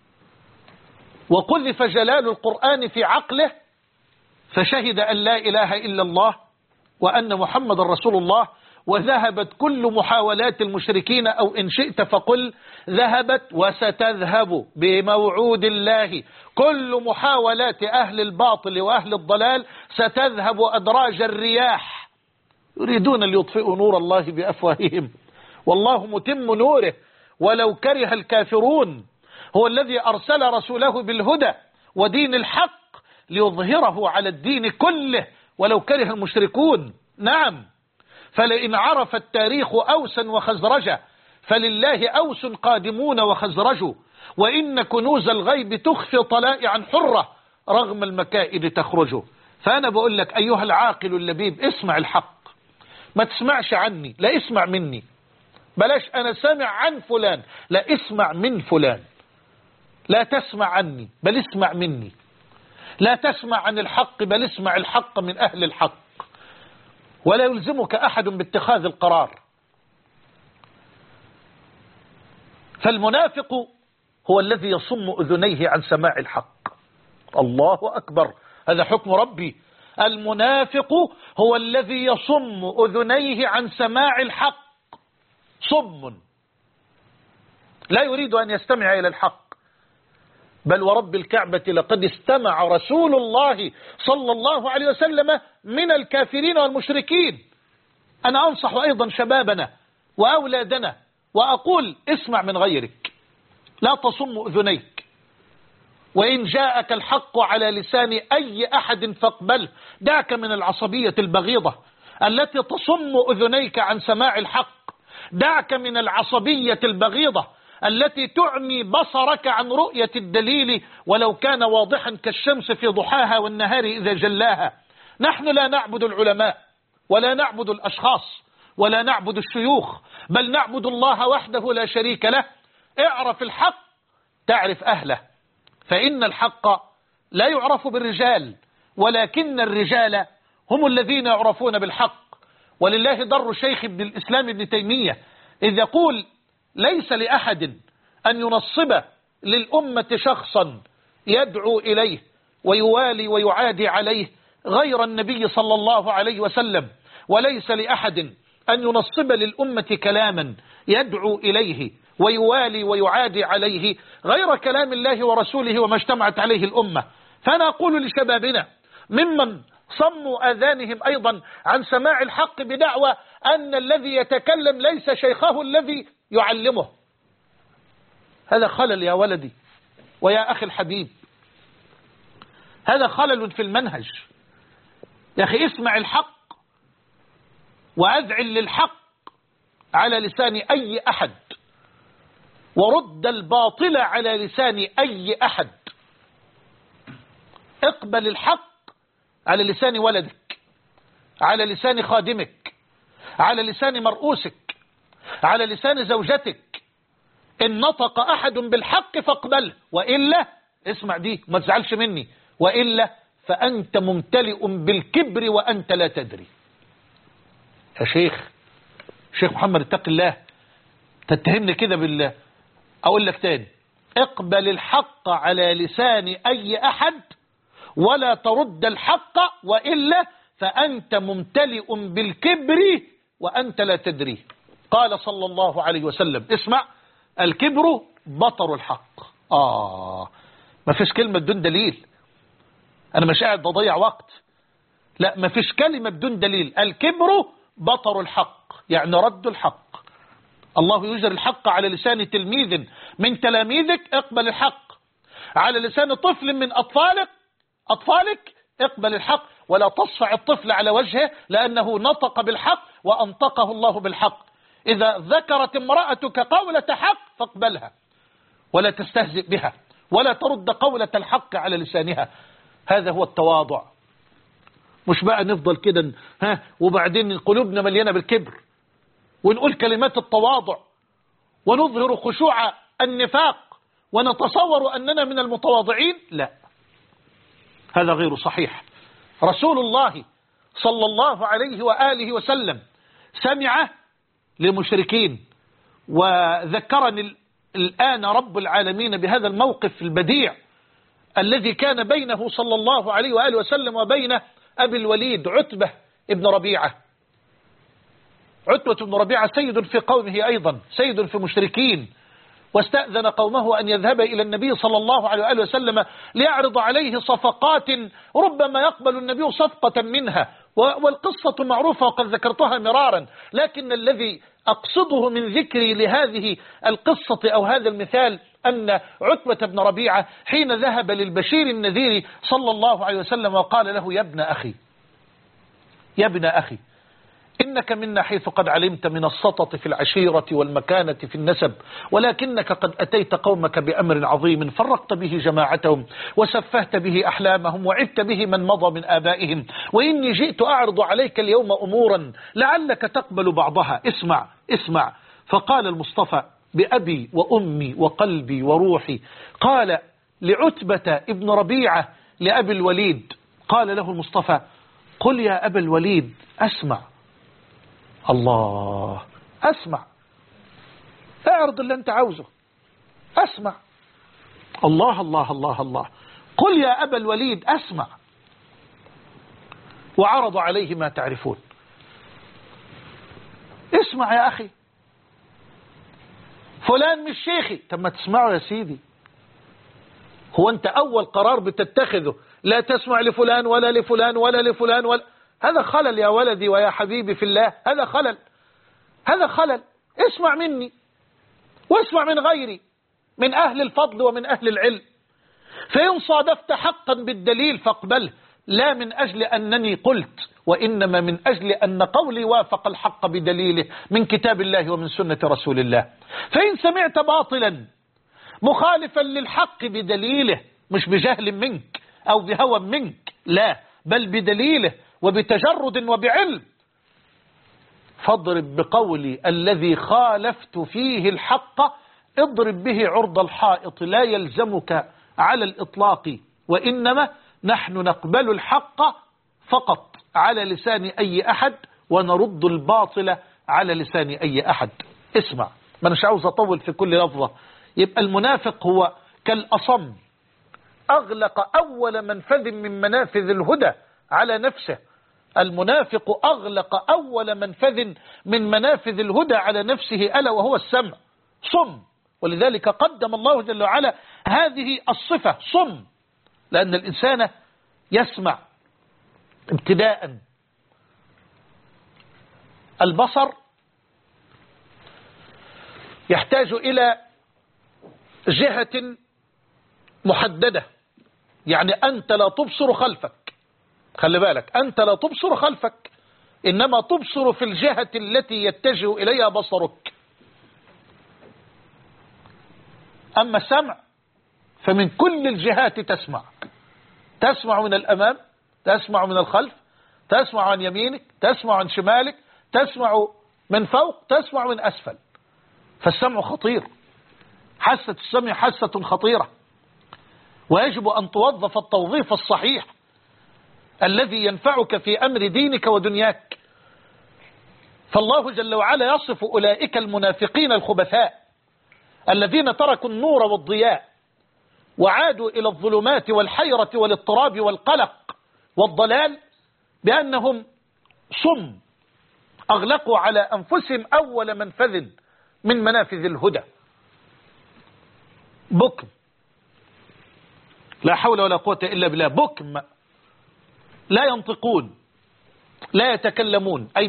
Speaker 2: وقذف جلال القرآن في عقله، فشهد أن لا إله إلا الله وأن محمد رسول الله. وذهبت كل محاولات المشركين، أو إن شئت فقل ذهبت وستذهب بموعود الله كل محاولات أهل الباطل وأهل الضلال، ستذهب أدراج الرياح. يريدون ليطفئوا نور الله بأفواههم والله متم نوره ولو كره الكافرون. هو الذي أرسل رسوله بالهدى ودين الحق ليظهره على الدين كله ولو كره المشركون. نعم، فلئن عرف التاريخ أوسا وخزرجا فلله أوس قادمون وخزرج، وإن كنوز الغيب تخفي طلائعا حرة رغم المكائد تخرج. فأنا بقول لك أيها العاقل اللبيب، اسمع الحق، ما تسمعش عني، لا اسمع مني. بلاش أنا سامع عن فلان، لا اسمع من فلان. لا تسمع عني بل اسمع مني. لا تسمع عن الحق بل اسمع الحق من أهل الحق. ولا يلزمك أحد باتخاذ القرار. فالمنافق هو الذي يصم أذنيه عن سماع الحق. الله أكبر، هذا حكم ربي. المنافق هو الذي يصم أذنيه عن سماع الحق. صم لا يريد أن يستمع إلى الحق. بل ورب الكعبة لقد استمع رسول الله صلى الله عليه وسلم من الكافرين والمشركين. أنا أنصح أيضا شبابنا وأولادنا وأقول اسمع من غيرك، لا تصم أذنيك. وإن جاءك الحق على لسان أي أحد فاقبله. دعك من العصبية البغيضة التي تصم أذنيك عن سماع الحق. دعك من العصبية البغيضة التي تعمي بصرك عن رؤية الدليل ولو كان واضحا كالشمس في ضحاها والنهار إذا جلاها. نحن لا نعبد العلماء ولا نعبد الأشخاص ولا نعبد الشيوخ، بل نعبد الله وحده لا شريك له. اعرف الحق تعرف أهله، فإن الحق لا يعرف بالرجال ولكن الرجال هم الذين يعرفون بالحق. ولله در شيخ ابن الإسلام ابن تيمية إذ يقول ليس لأحد أن ينصب للأمة شخصا يدعو إليه ويوالي ويعادي عليه غير النبي صلى الله عليه وسلم، وليس لأحد أن ينصب للأمة كلاما يدعو إليه ويوالي ويعادي عليه غير كلام الله ورسوله وما اجتمعت عليه الأمة. فأنا أقول لشبابنا ممن صموا آذانهم أيضا عن سماع الحق بدعوى أن الذي يتكلم ليس شيخه الذي يعلمه. هذا خلل يا ولدي ويا أخي الحبيب، هذا خلل في المنهج. يا أخي اسمع الحق وأذعن للحق على لسان أي أحد، ورد الباطل على لسان أي أحد. اقبل الحق على لسان ولدك، على لسان خادمك، على لسان مرؤوسك، على لسان زوجتك. إن نطق أحد بالحق فاقبله، وإلا اسمع دي ما تزعلش مني، وإلا فأنت ممتلئ بالكبر وأنت لا تدري. يا شيخ محمد اتق الله، تتهمني كده بالله. أقول لك تاني، اقبل الحق على لسان أي أحد ولا ترد الحق، وإلا فأنت ممتلئ بالكبر وأنت لا تدري. قال صلى الله عليه وسلم، اسمع، الكبر بطر الحق. ما فيش كلمة بدون دليل، أنا مش قاعد بضيع وقت، لا، ما فيش كلمة بدون دليل. الكبر بطر الحق، يعني رد الحق. الله يجري الحق على لسان تلميذ من تلاميذك، اقبل الحق. على لسان طفل من أطفالك اقبل الحق، ولا تصفع الطفل على وجهه، لأنه نطق بالحق وأنطقه الله بالحق. إذا ذكرت امرأتك قولة حق فاقبلها، ولا تستهزئ بها، ولا ترد قولة الحق على لسانها. هذا هو التواضع. مش بقى نفضل كده وبعدين قلوبنا مليانة بالكبر، ونقول كلمات التواضع، ونظهر خشوع النفاق، ونتصور أننا من المتواضعين. لا، هذا غير صحيح. رسول الله صلى الله عليه وآله وسلم سمع لمشركين، وذكرني الآن رب العالمين بهذا الموقف البديع الذي كان بينه صلى الله عليه وآله وسلم وبين أبي الوليد عتبة ابن ربيعة. عتبة بن ربيعة سيد في قومه، أيضا سيد في مشركين، واستأذن قومه أن يذهب إلى النبي صلى الله عليه وآله وسلم ليعرض عليه صفقات ربما يقبل النبي صفقة منها. والقصة معروفة وقد ذكرتها مرارا، لكن الذي أقصده من ذكري لهذه القصة أو هذا المثال أن عتبة بن ربيعة حين ذهب للبشير النذير صلى الله عليه وسلم وقال له: يا ابن أخي إنك منا حيث قد علمت من السطط في العشيرة والمكانة في النسب، ولكنك قد أتيت قومك بأمر عظيم فرقت به جماعتهم وسفهت به أحلامهم وعبت به من مضى من آبائهم، وإني جئت أعرض عليك اليوم أمورا لعلك تقبل بعضها. اسمع. فقال المصطفى بأبي وأمي وقلبي وروحي، قال لعتبة ابن ربيعة لأبي الوليد، قال له المصطفى: قل يا أبا الوليد أسمع. الله، أسمع، اعرض اللي أنت عاوزه، أسمع. الله الله الله الله، قل يا أبا الوليد أسمع. وعرض عليه ما تعرفون. اسمع يا أخي، فلان مش شيخي. طب ما تسمعه يا سيدي. هو أنت أول قرار بتتخذه لا تسمع لفلان ولا لفلان ولا لفلان ولا؟ هذا خلل يا ولدي ويا حبيبي في الله، هذا خلل. اسمع مني واسمع من غيري، من أهل الفضل ومن أهل العلم. فإن صادفت حقا بالدليل فاقبله، لا من أجل أنني قلت، وإنما من أجل أن قولي وافق الحق بدليله من كتاب الله ومن سنة رسول الله. فإن سمعت باطلا مخالفا للحق بدليله، مش بجهل منك أو بهوى منك، لا، بل بدليله وبتجرد وبعلم، فاضرب بقولي الذي خالفت فيه الحق، اضرب به عرض الحائط، لا يلزمك على الإطلاق، وإنما نحن نقبل الحق فقط على لسان أي أحد، ونرد الباطل على لسان أي أحد. اسمع، ما أنا مش عاوز أطول في كل لفظة. يبقى المنافق هو كالأصم، أغلق أول منفذ من منافذ الهدى على نفسه. المنافق أغلق أول منفذ من منافذ الهدى على نفسه، ألا وهو السمع، صم. ولذلك قدم الله جل وعلا هذه الصفة، صم، لأن الإنسان يسمع ابتداء. البصر يحتاج إلى جهة محددة، يعني أنت لا تبصر خلفك، خلي بالك، أنت لا تبصر خلفك، إنما تبصر في الجهة التي يتجه إليها بصرك. أما السمع فمن كل الجهات تسمع، تسمع من الأمام، تسمع من الخلف، تسمع عن يمينك، تسمع عن شمالك، تسمع من فوق، تسمع من أسفل. فالسمع خطير، حاسة السمع حاسة خطيرة، ويجب أن توظف التوظيف الصحيح الذي ينفعك في أمر دينك ودنياك. فالله جل وعلا يصف أولئك المنافقين الخبثاء الذين تركوا النور والضياء وعادوا إلى الظلمات والحيرة والاضطراب والقلق والضلال بأنهم صم أغلقوا على أنفسهم أول منفذ من منافذ الهدى. بكم، لا حول ولا قوة إلا بالله، بكم لا ينطقون، لا يتكلمون، أي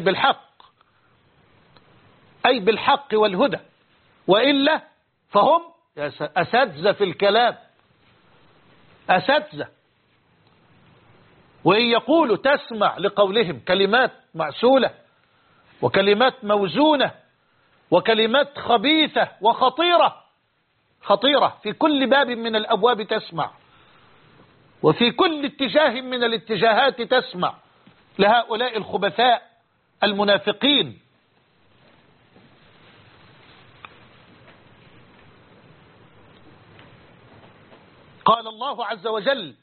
Speaker 2: بالحق والهدى، وإلا فهم أساتذة في الكلام، أساتذة. وإن يقولوا تسمع لقولهم كلمات معسولة وكلمات موزونة وكلمات خبيثة وخطيرة، خطيرة في كل باب من الأبواب تسمع، وفي كل اتجاه من الاتجاهات تسمع لهؤلاء الخبثاء المنافقين. قال الله عز وجل: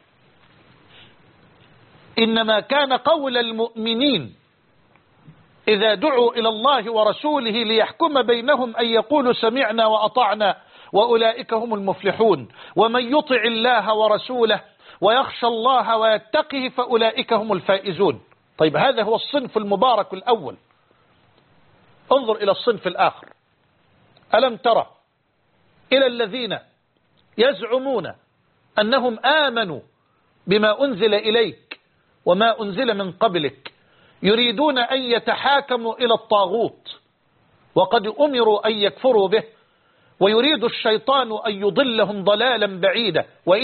Speaker 2: إنما كان قول المؤمنين إذا دعوا إلى الله ورسوله ليحكم بينهم أن يقولوا سمعنا وأطعنا وأولئك هم المفلحون، ومن يطع الله ورسوله ويخشى الله ويتقه فأولئك هم الفائزون. طيب، هذا هو الصنف المبارك الأول. انظر إلى الصنف الآخر. ألم ترى إلى الذين يزعمون أنهم آمنوا بما أنزل إليك وما أنزل من قبلك يريدون أن يتحاكموا إلى الطاغوت وقد أمروا أن يكفروا به، ويريد الشيطان أن يضلهم ضلالا بعيدا.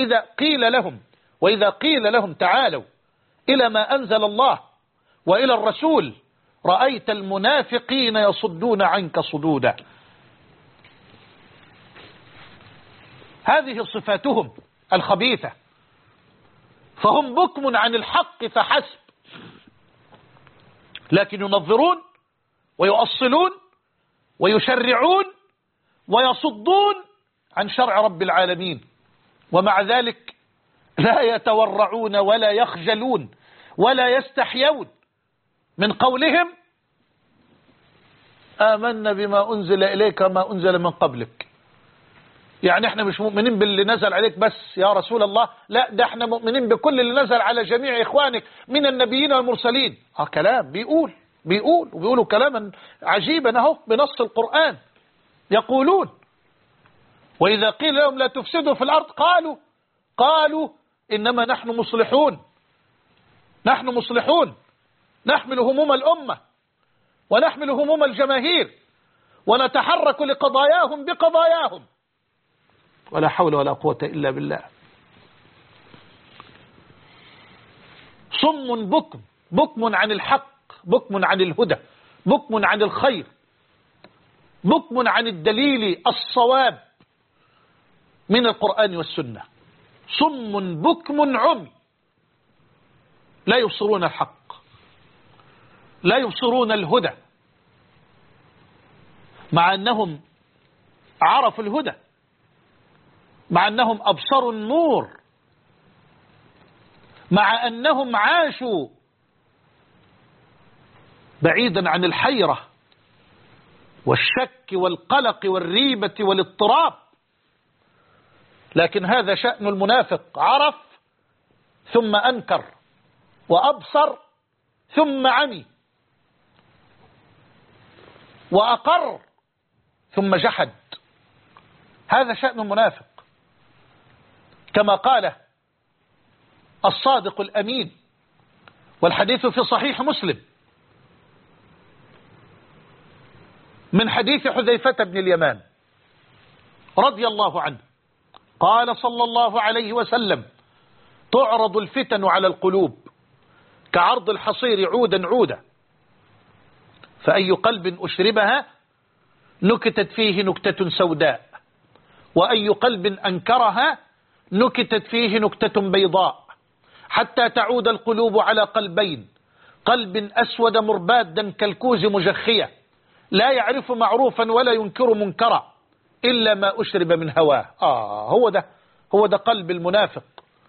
Speaker 2: وإذا قيل لهم تعالوا إلى ما أنزل الله وإلى الرسول رأيت المنافقين يصدون عنك صدودا. هذه صفاتهم الخبيثة، فهم بكم عن الحق فحسب، لكن ينظرون ويؤصلون ويشرعون ويصدون عن شرع رب العالمين، ومع ذلك لا يتورعون ولا يخجلون ولا يستحيون من قولهم آمنا بما أنزل إليك وما أنزل من قبلك. يعني احنا مش مؤمنين باللي نزل عليك بس يا رسول الله، لا، ده احنا مؤمنين بكل اللي نزل على جميع إخوانك من النبيين والمرسلين. كلام بيقولوا كلاما عجيبا اهو بنص القرآن. يقولون وإذا قيل لهم لا تفسدوا في الأرض قالوا إنما نحن مصلحون نحمل هموم الأمة ونحمل هموم الجماهير ونتحرك لقضاياهم بقضاياهم. ولا حول ولا قوة إلا بالله. صم بكم عن الحق، بكم عن الهدى، بكم عن الخير، بكم عن الدليل الصواب من القرآن والسنة. صم بكم عمي، لا يبصرون الحق، لا يبصرون الهدى، مع أنهم عرفوا الهدى، مع أنهم أبصروا النور، مع أنهم عاشوا بعيدا عن الحيرة والشك والقلق والريبة والاضطراب. لكن هذا شأن المنافق، عرف ثم أنكر، وأبصر ثم عمي، وأقر ثم جحد. هذا شأن المنافق، كما قال الصادق الأمين، والحديث في صحيح مسلم من حديث حذيفة بن اليمان رضي الله عنه قال صلى الله عليه وسلم: تعرض الفتن على القلوب كعرض الحصير عودا عودا، فأي قلب أشربها نكتت فيه نكتة سوداء، وأي قلب أنكرها نكتت فيه نكتة بيضاء. حتى تعود القلوب على قلبين: قلب أسود مربادا كالكوز مجخية لا يعرف معروفا ولا ينكر منكرا إلا ما أشرب من هواه. هو ده قلب المنافق.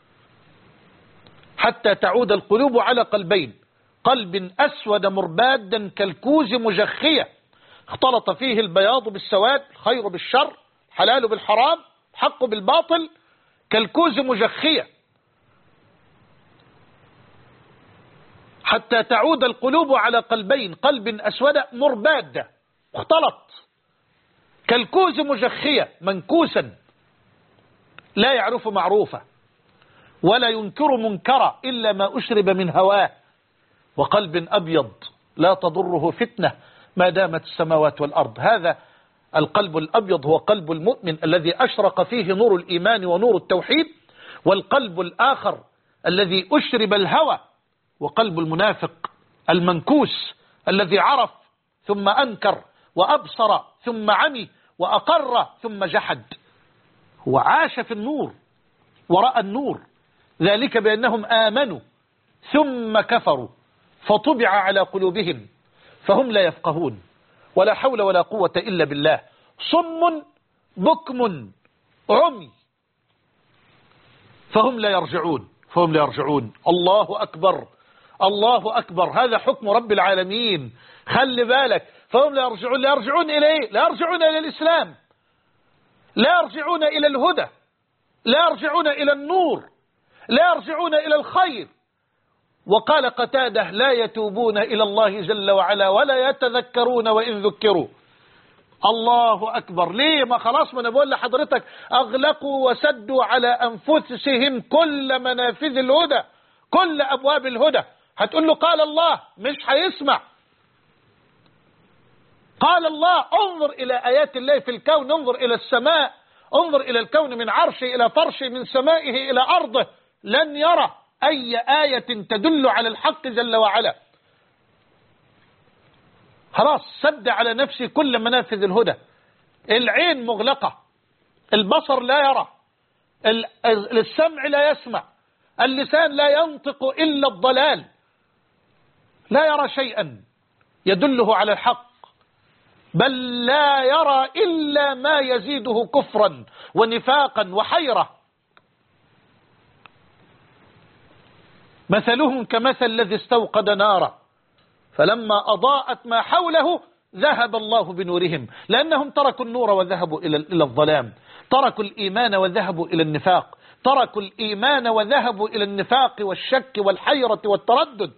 Speaker 2: حتى تعود القلوب على قلبين: قلب أسود مربادا كالكوز مجخية اختلط فيه البياض بالسواد، الخير بالشر، الحلال بالحرام، الحق بالباطل، كالكوز مجخية. حتى تعود القلوب على قلبين: قلب أسود مرباد اختلط، كالكوز مجخية منكوسا لا يعرف معروفا ولا ينكر منكرا إلا ما أشرب من هواه. وقلب أبيض لا تضره فتنة ما دامت السماوات والأرض. هذا القلب الأبيض هو قلب المؤمن الذي أشرق فيه نور الإيمان ونور التوحيد. والقلب الآخر الذي أشرب الهوى وقلب المنافق المنكوس الذي عرف ثم أنكر وأبصر ثم عمي وأقر ثم جحد. هو عاش في النور ورأى النور، ذلك بأنهم آمنوا ثم كفروا فطبع على قلوبهم فهم لا يفقهون. ولا حول ولا قوة إلا بالله. صم بكم عمي فهم لا يرجعون. الله أكبر، الله أكبر. هذا حكم رب العالمين. خلي بالك. فهم لا يرجعون. لا يرجعون إلى إيه؟ لا يرجعون إلى الإسلام، لا يرجعون إلى الهدى، لا يرجعون إلى النور، لا يرجعون إلى الخير. وقال قتادة: لا يتوبون إلى الله جل وعلا ولا يتذكرون وإن ذكروا. الله أكبر. ليه؟ ما خلاص، ما أنا بقول لحضرتك أغلقوا وسدوا على أنفسهم كل منافذ الهدى، كل أبواب الهدى. هتقول له قال الله، مش هيسمع. قال الله: انظر إلى آيات الله في الكون، انظر إلى السماء، انظر إلى الكون من عرشه إلى فرشه، من سمائه إلى أرضه، لن يرى أي آية تدل على الحق جل وعلا. خلاص سد على نفسه كل منافذ الهدى. العين مغلقة، البصر لا يرى، السمع لا يسمع، اللسان لا ينطق إلا الضلال، لا يرى شيئا يدله على الحق، بل لا يرى إلا ما يزيده كفرا ونفاقا وحيرة. مثلهم كمثل الذي استوقد نارا فلما أضاءت ما حوله ذهب الله بنورهم، لأنهم تركوا النور وذهبوا إلى الظلام، تركوا الإيمان وذهبوا إلى النفاق، تركوا الإيمان وذهبوا إلى النفاق والشك والحيرة والتردد،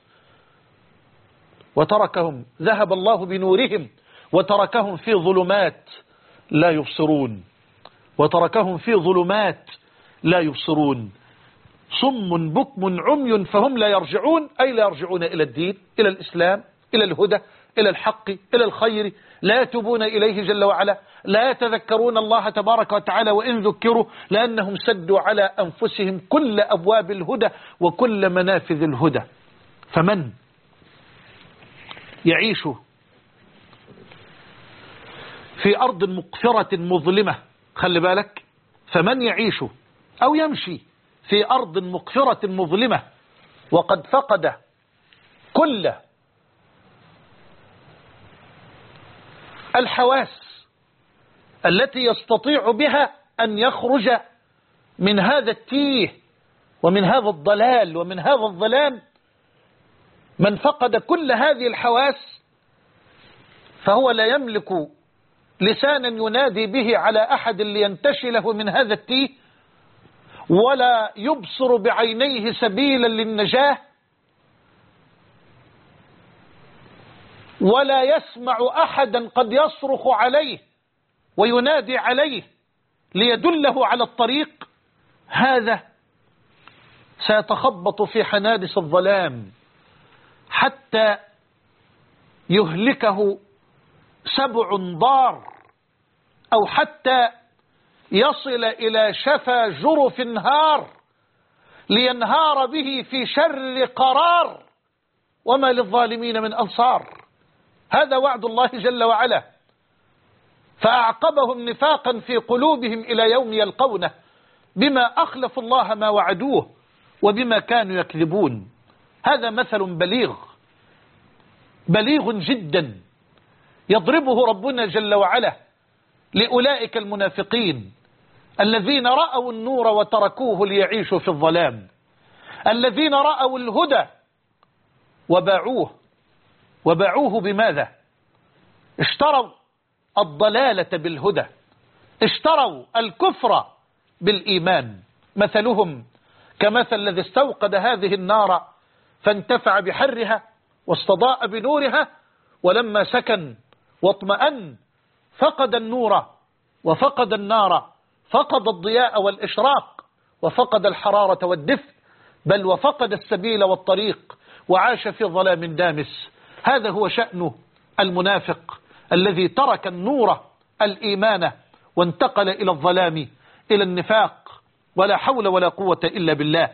Speaker 2: وتركهم، ذهب الله بنورهم وتركهم في ظلمات لا يبصرون، وتركهم في ظلمات لا يبصرون. صم بكم عمي فهم لا يرجعون، أي لا يرجعون إلى الدين، إلى الإسلام، إلى الهدى، إلى الحق، إلى الخير، لا يتوبون إليه جل وعلا، لا يتذكرون الله تبارك وتعالى وإن ذكروا، لأنهم سدوا على أنفسهم كل أبواب الهدى وكل منافذ الهدى. فمن يعيش في أرض مقفرة مظلمة، خلي بالك، فمن يعيش أو يمشي في أرض مقفرة مظلمة وقد فقد كل الحواس التي يستطيع بها أن يخرج من هذا التيه ومن هذا الضلال ومن هذا الظلام، من فقد كل هذه الحواس فهو لا يملك لسانا ينادي به على أحد لينتشله من هذا التيه، ولا يبصر بعينيه سبيلا للنجاة، ولا يسمع أحدا قد يصرخ عليه وينادي عليه ليدله على الطريق. هذا سيتخبط في حنادس الظلام حتى يهلكه سبع ضار، أو حتى يصل إلى شفا جرف هار لينهار به في شر قرار، وما للظالمين من أنصار. هذا وعد الله جل وعلا، فأعقبهم نفاقا في قلوبهم إلى يوم يلقونه بما أخلفوا الله ما وعدوه وبما كانوا يكذبون. هذا مثل بليغ جدا يضربه ربنا جل وعلا لأولئك المنافقين الذين رأوا النور وتركوه ليعيشوا في الظلام، الذين رأوا الهدى وباعوه بماذا؟ اشتروا الضلالة بالهدى، اشتروا الكفر بالإيمان. مثلهم كمثل الذي استوقد هذه النار فانتفع بحرها واستضاء بنورها، ولما سكن واطمأن فقد النور وفقد النار، فقد الضياء والإشراق، وفقد الحرارة والدفء، بل وفقد السبيل والطريق، وعاش في ظلام دامس. هذا هو شأن المنافق الذي ترك النور الإيمان وانتقل إلى الظلام، إلى النفاق، ولا حول ولا قوة إلا بالله.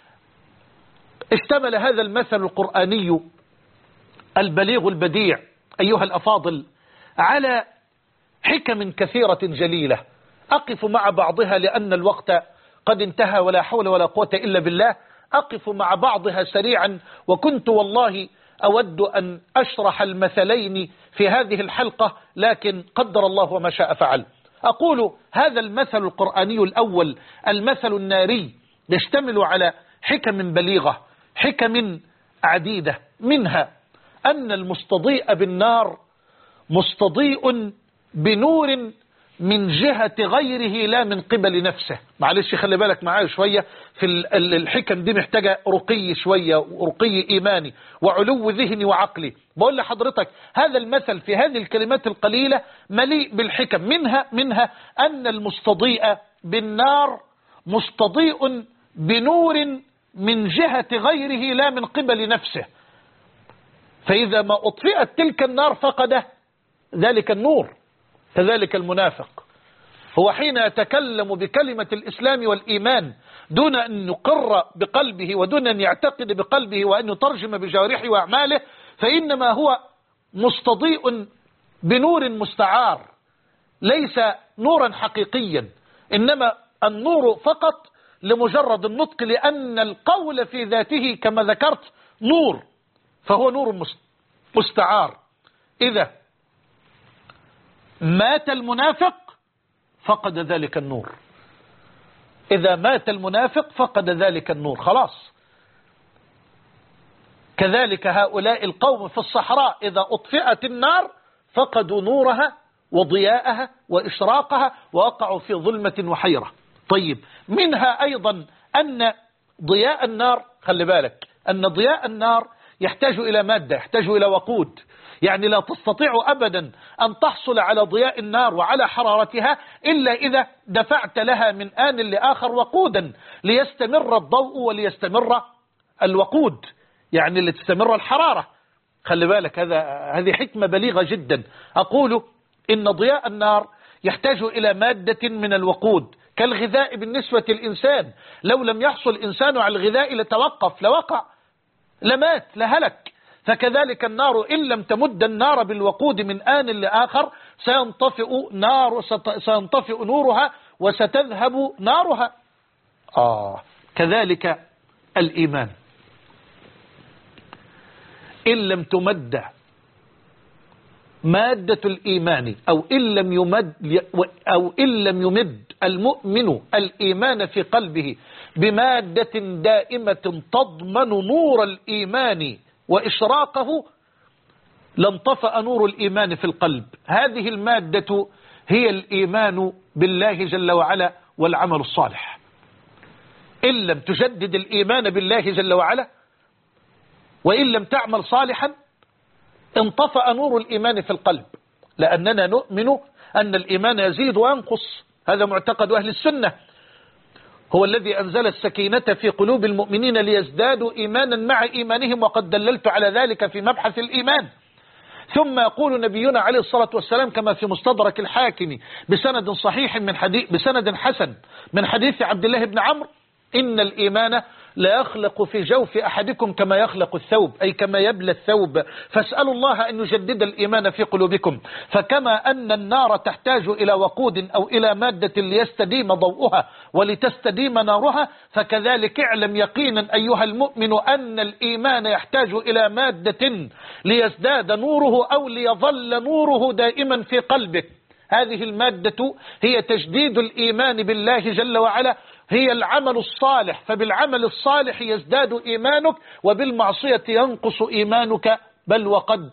Speaker 2: اشتمل هذا المثل القرآني البليغ البديع أيها الأفاضل على حكم كثيرة جليلة، أقف مع بعضها لأن الوقت قد انتهى، ولا حول ولا قوة إلا بالله. أقف مع بعضها سريعا، وكنت والله أود أن أشرح المثلين في هذه الحلقة، لكن قدر الله وما شاء فعل. أقول هذا المثل القرآني الأول، المثل الناري، يشتمل على حكم بليغة، حكم عديدة، منها أن المستضيء بالنار مستضيء بنور من جهة غيره لا من قبل نفسه. معلش خلي بالك معايا شوية في الحكم دي، محتاجة رقي شوية، ورقي إيماني وعلو ذهني وعقلي. بقول لحضرتك هذا المثل في هذه الكلمات القليلة مليء بالحكم. منها أن المستضيء بالنار مستضيء بنور من جهة غيره لا من قبل نفسه، فإذا ما أطفئت تلك النار فقد ذلك النور. كذلك المنافق هو حين يتكلم بكلمة الإسلام والإيمان دون أن يقر بقلبه ودون أن يعتقد بقلبه وأن يترجم بجوارحه وأعماله، فإنما هو مستضيء بنور مستعار، ليس نورا حقيقيا، إنما النور فقط لمجرد النطق، لأن القول في ذاته كما ذكرت نور، فهو نور مستعار. إذا مات المنافق فقد ذلك النور، إذا مات المنافق فقد ذلك النور، خلاص. كذلك هؤلاء القوم في الصحراء إذا أطفئت النار فقدوا نورها وضياءها وإشراقها ووقعوا في ظلمة وحيرة. طيب، منها أيضا أن ضياء النار، خلي بالك أن ضياء النار يحتاج إلى مادة، يحتاج إلى وقود، يعني لا تستطيع أبدا أن تحصل على ضياء النار وعلى حرارتها إلا إذا دفعت لها من آن لآخر وقودا ليستمر الضوء وليستمر الوقود، يعني لتستمر الحرارة. خلي بالك هذه حكمة بليغة جدا. أقول إن ضياء النار يحتاج إلى مادة من الوقود كالغذاء بالنسبة للإنسان. لو لم يحصل الإنسان على الغذاء لتوقف، لوقع، لمات، لهلك. فكذلك النار إن لم تمد النار بالوقود من آن لآخر سينطفئ نورها وستذهب نارها. كذلك الإيمان إن لم تمد مادة الإيمان أو إن لم يمد المؤمن الإيمان في قلبه بمادة دائمة تضمن نور الإيمان وإشراقه لانطفأ نور الإيمان في القلب. هذه المادة هي الإيمان بالله جل وعلا والعمل الصالح. إن لم تجدد الإيمان بالله جل وعلا وإن لم تعمل صالحا انطفأ نور الإيمان في القلب، لأننا نؤمن أن الإيمان يزيد وينقص. هذا معتقد أهل السنة. هو الذي أنزل السكينة في قلوب المؤمنين ليزدادوا إيمانا مع إيمانهم، وقد دللت على ذلك في مبحث الإيمان. ثم يقول نبينا عليه الصلاة والسلام كما في مستدرك الحاكم بسند صحيح بسند حسن من حديث عبد الله بن عمرو: إن الإيمان لا يخلق في جوف أحدكم كما يخلق الثوب، أي كما يبلى الثوب، فاسألوا الله أن يجدد الإيمان في قلوبكم. فكما أن النار تحتاج إلى وقود أو إلى مادة ليستديم ضوءها ولتستديم نارها، فكذلك اعلم يقينا أيها المؤمن أن الإيمان يحتاج إلى مادة ليزداد نوره أو ليظل نوره دائما في قلبك. هذه المادة هي تجديد الإيمان بالله جل وعلا، هي العمل الصالح، فبالعمل الصالح يزداد إيمانك وبالمعصية ينقص إيمانك، بل وقد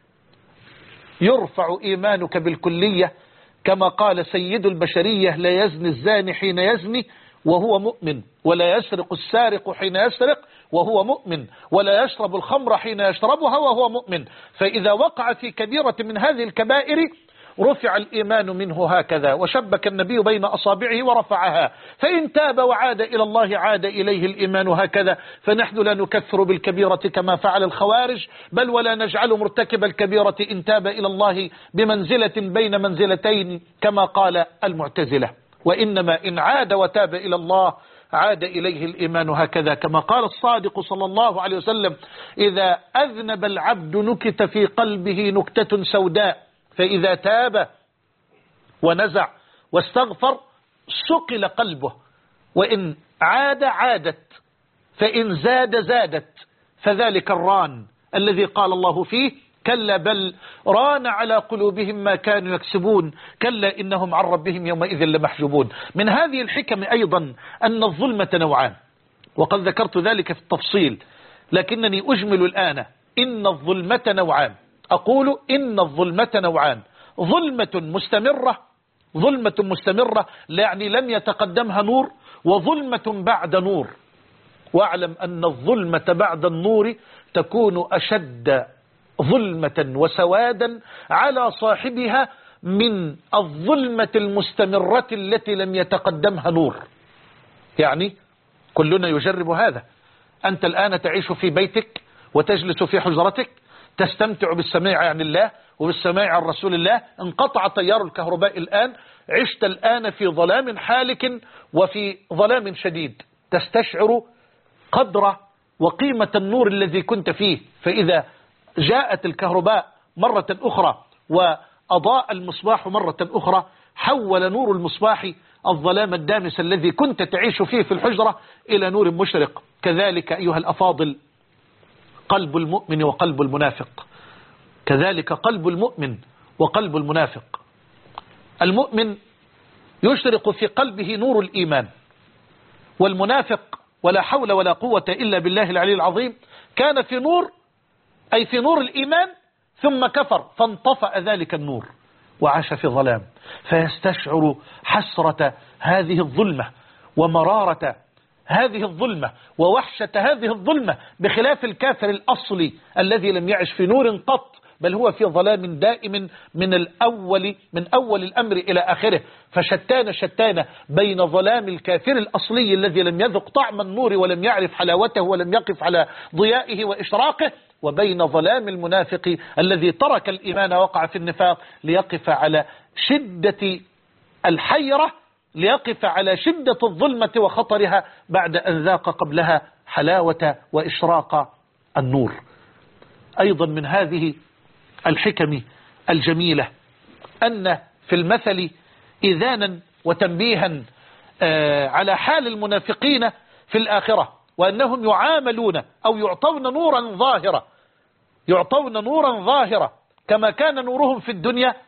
Speaker 2: يرفع إيمانك بالكلية، كما قال سيد البشرية: لا يزني الزاني حين يزني وهو مؤمن، ولا يسرق السارق حين يسرق وهو مؤمن، ولا يشرب الخمر حين يشربها وهو مؤمن. فإذا وقع في كبيرة من هذه الكبائر رفع الإيمان منه هكذا، وشبك النبي بين أصابعه ورفعها، فإن تاب وعاد إلى الله عاد إليه الإيمان هكذا. فنحن لا نكفر بالكبيرة كما فعل الخوارج، بل ولا نجعل مرتكب الكبيرة إن تاب إلى الله بمنزلة بين منزلتين كما قال المعتزلة، وإنما إن عاد وتاب إلى الله عاد إليه الإيمان هكذا، كما قال الصادق صلى الله عليه وسلم: إذا أذنب العبد نكت في قلبه نكتة سوداء، فإذا تاب ونزع واستغفر سقل قلبه، وإن عاد عادت، فإن زاد زادت، فذلك الران الذي قال الله فيه: كلا بل ران على قلوبهم ما كانوا يكسبون كلا إنهم عن ربهم يومئذ لمحجوبون. من هذه الحكم أيضا أن الظلمة نوعان، وقد ذكرت ذلك في التفصيل، لكنني أجمل الآن: إن الظلمة نوعان. أقول إن الظلمة نوعان: ظلمة مستمرة يعني لم يتقدمها نور، وظلمة بعد نور. واعلم أن الظلمة بعد النور تكون أشد ظلمة وسوادا على صاحبها من الظلمة المستمرة التي لم يتقدمها نور. يعني كلنا يجرب هذا. أنت الآن تعيش في بيتك وتجلس في حجرتك، تستمتع بالسماع عن الله وبالسماع عن رسول الله، انقطع تيار الكهرباء الآن، عشت الآن في ظلام حالك وفي ظلام شديد، تستشعر قدر وقيمة النور الذي كنت فيه. فإذا جاءت الكهرباء مرة أخرى وأضاء المصباح مرة أخرى، حول نور المصباح الظلام الدامس الذي كنت تعيش فيه في الحجرة إلى نور مشرق. كذلك أيها الأفاضل قلب المؤمن وقلب المنافق، كذلك قلب المؤمن وقلب المنافق. المؤمن يشرق في قلبه نور الإيمان، والمنافق ولا حول ولا قوة إلا بالله العلي العظيم كان في نور، أي في نور الإيمان، ثم كفر فانطفأ ذلك النور وعاش في ظلام، فيستشعر حسرة هذه الظلمة ومرارة هذه الظلمة ووحشة هذه الظلمة، بخلاف الكافر الأصلي الذي لم يعش في نور قط، بل هو في ظلام دائم من أول الأمر إلى آخره. فشتان بين ظلام الكافر الأصلي الذي لم يذق طعم النور ولم يعرف حلاوته ولم يقف على ضيائه وإشراقه، وبين ظلام المنافق الذي ترك الإيمان وقع في النفاق ليقف على شدة الحيرة، ليقف على شدة الظلمة وخطرها بعد أن ذاق قبلها حلاوة وإشراق النور. أيضا من هذه الحكم الجميلة أن في المثل إذانا وتنبيها على حال المنافقين في الآخرة، وأنهم يعاملون أو يعطون نورا ظاهرة كما كان نورهم في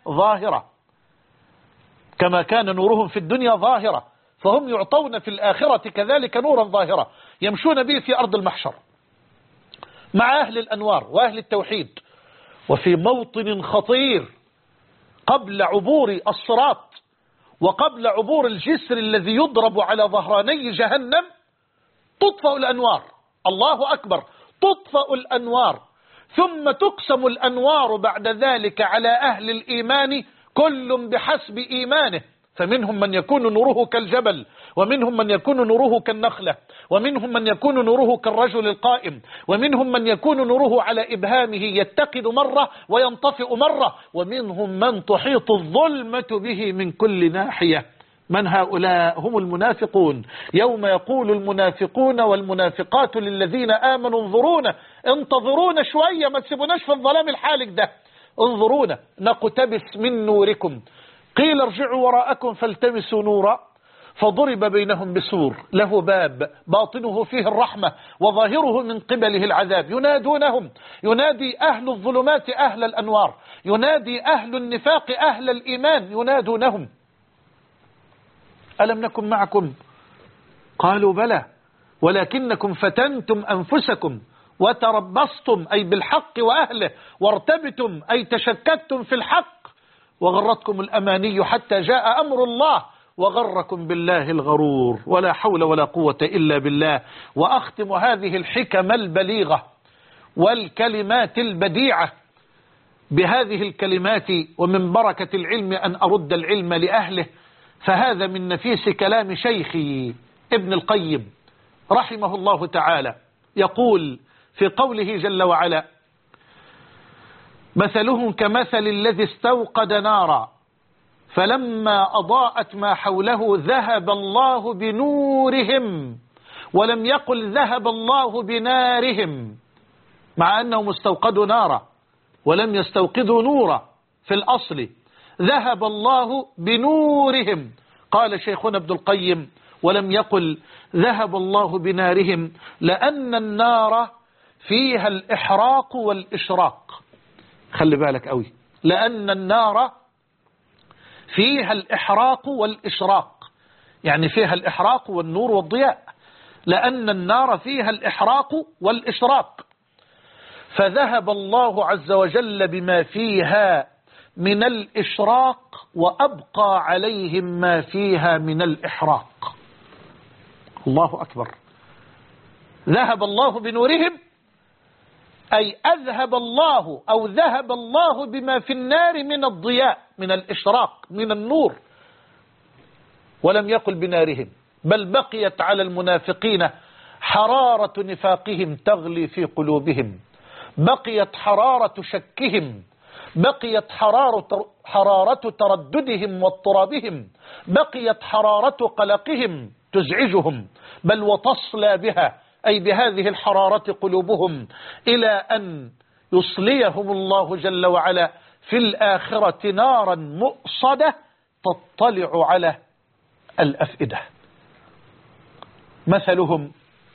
Speaker 2: الدنيا ظاهرة، فهم يعطون في الآخرة كذلك نورا ظاهرة يمشون به في أرض المحشر مع أهل الأنوار وأهل التوحيد. وفي موطن خطير قبل عبور الصراط وقبل عبور الجسر الذي يضرب على ظهراني جهنم تطفأ الأنوار، الله أكبر، تطفأ الأنوار، ثم تقسم الأنوار بعد ذلك على أهل الإيمان كل بحسب إيمانه، فمنهم من يكون نوره كالجبل، ومنهم من يكون نوره كالنخلة، ومنهم من يكون نوره كالرجل القائم، ومنهم من يكون نوره على إبهامه يتقد مرة وينطفئ مرة، ومنهم من تحيط الظلمة به من كل ناحية. من هؤلاء؟ هم المنافقون. يوم يقول المنافقون والمنافقات للذين آمنوا انتظرونا شوية، ما تسيبوناش في الظلام الحالك ده، انظرونا نقتبس من نوركم. قيل ارجعوا وراءكم فالتمسوا نورا فضرب بينهم بسور له باب باطنه فيه الرحمة وظاهره من قبله العذاب. ينادونهم، ينادي أهل الظلمات أهل الأنوار، ينادي أهل النفاق أهل الإيمان، ينادونهم ألم نكن معكم؟ قالوا بلى ولكنكم فتنتم أنفسكم وتربصتم أي بالحق وأهله، وارتبتم أي تشككتم في الحق، وغرتكم الأماني حتى جاء أمر الله وغركم بالله الغرور. ولا حول ولا قوة إلا بالله. وأختم هذه الحكم البليغة والكلمات البديعة بهذه الكلمات، ومن بركة العلم أن أرد العلم لأهله، فهذا من نفيس كلام شيخي ابن القيم رحمه الله تعالى، يقول في قوله جل وعلا: مثلهم كمثل الذي استوقد نارا فلما أضاءت ما حوله ذهب الله بنورهم، ولم يقل ذهب الله بنارهم، مع أنهم استوقدوا نارا ولم يستوقدوا نورا في الأصل. ذهب الله بنورهم، قال شيخنا ابن القيم: ولم يقل ذهب الله بنارهم، لأن النار فيها الإحراق والإشراق. خلي بالك قوي، لأن النار فيها الإحراق والإشراق، يعني فيها الإحراق والنور والضياء، لأن النار فيها الإحراق والإشراق. فذهب الله عز وجل بما فيها من الإشراق وأبقى عليهم ما فيها من الإحراق. الله أكبر. ذهب الله بنورهم أي أذهب الله أو ذهب الله بما في النار من الضياء، من الإشراق، من النور، ولم يقل بنارهم، بل بقيت على المنافقين حرارة نفاقهم تغلي في قلوبهم، بقيت حرارة شكهم، بقيت حرارة ترددهم واضطرابهم، بقيت حرارة قلقهم تزعجهم، بل وتصلى بها أي بهذه الحرارة قلوبهم، إلى أن يصليهم الله جل وعلا في الآخرة نارا مؤصدة تطلع على الأفئدة. مثلهم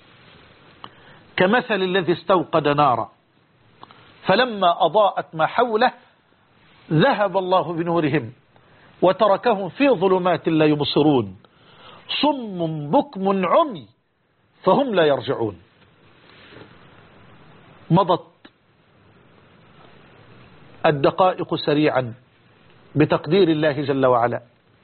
Speaker 2: كمثل الذي استوقد نارا فلما أضاءت ما حوله ذهب الله بنورهم وتركهم في ظلمات لا يبصرون، صم بكم عمي فهم لا يرجعون. مضت الدقائق سريعا بتقدير الله جل وعلا،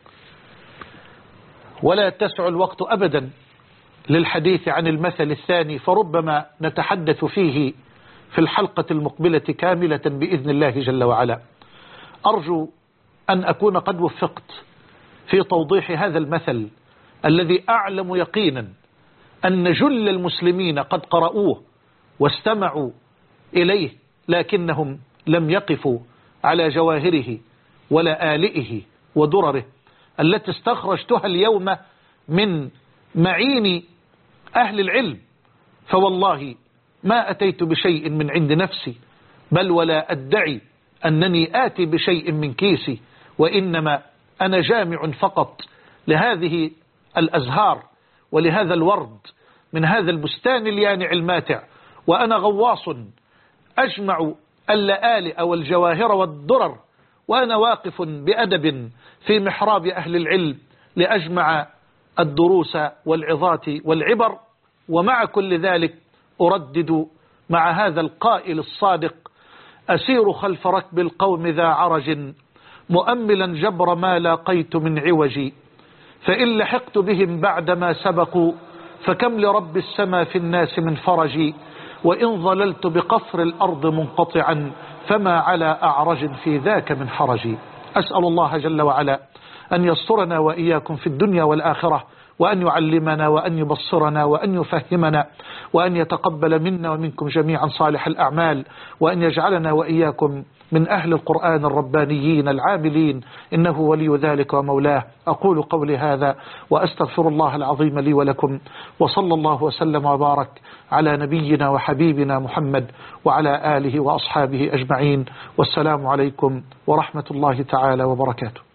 Speaker 2: ولا تسع الوقت أبدا للحديث عن المثل الثاني، فربما نتحدث فيه في الحلقة المقبلة كاملة بإذن الله جل وعلا. أرجو أن أكون قد وفقت في توضيح هذا المثل الذي أعلم يقينا أن جل المسلمين قد قرأوه واستمعوا إليه، لكنهم لم يقفوا على جواهره ولا آلئه ودرره التي استخرجتها اليوم من معين أهل العلم. فوالله ما أتيت بشيء من عند نفسي، بل ولا أدعي أنني آتي بشيء من كيسي، وإنما أنا جامع فقط لهذه الأزهار ولهذا الورد من هذا البستان اليانع الماتع، وأنا غواص أجمع اللآلئ والجواهر والدرر، وأنا واقف بأدب في محراب أهل العلم لأجمع الدروس والعظات والعبر. ومع كل ذلك أردد مع هذا القائل الصادق: أسير خلف ركب القوم ذا عرج مؤملا جبر ما لاقيت من عوجي، فإن لحقت بهم بعدما سبقوا فكم لرب السما في الناس من فرجي، وإن ظللت بقفر الأرض منقطعا فما على أعرج في ذاك من حرجي. أسأل الله جل وعلا أن يسترنا وإياكم في الدنيا والآخرة، وأن يعلمنا وأن يبصرنا وأن يفهمنا وأن يتقبل منا ومنكم جميعا صالح الأعمال، وأن يجعلنا وإياكم من أهل القرآن الربانيين العاملين، إنه ولي ذلك ومولاه. أقول قولي هذا وأستغفر الله العظيم لي ولكم، وصلى الله وسلم وبارك على نبينا وحبيبنا محمد وعلى آله وأصحابه أجمعين، والسلام عليكم ورحمة الله تعالى وبركاته.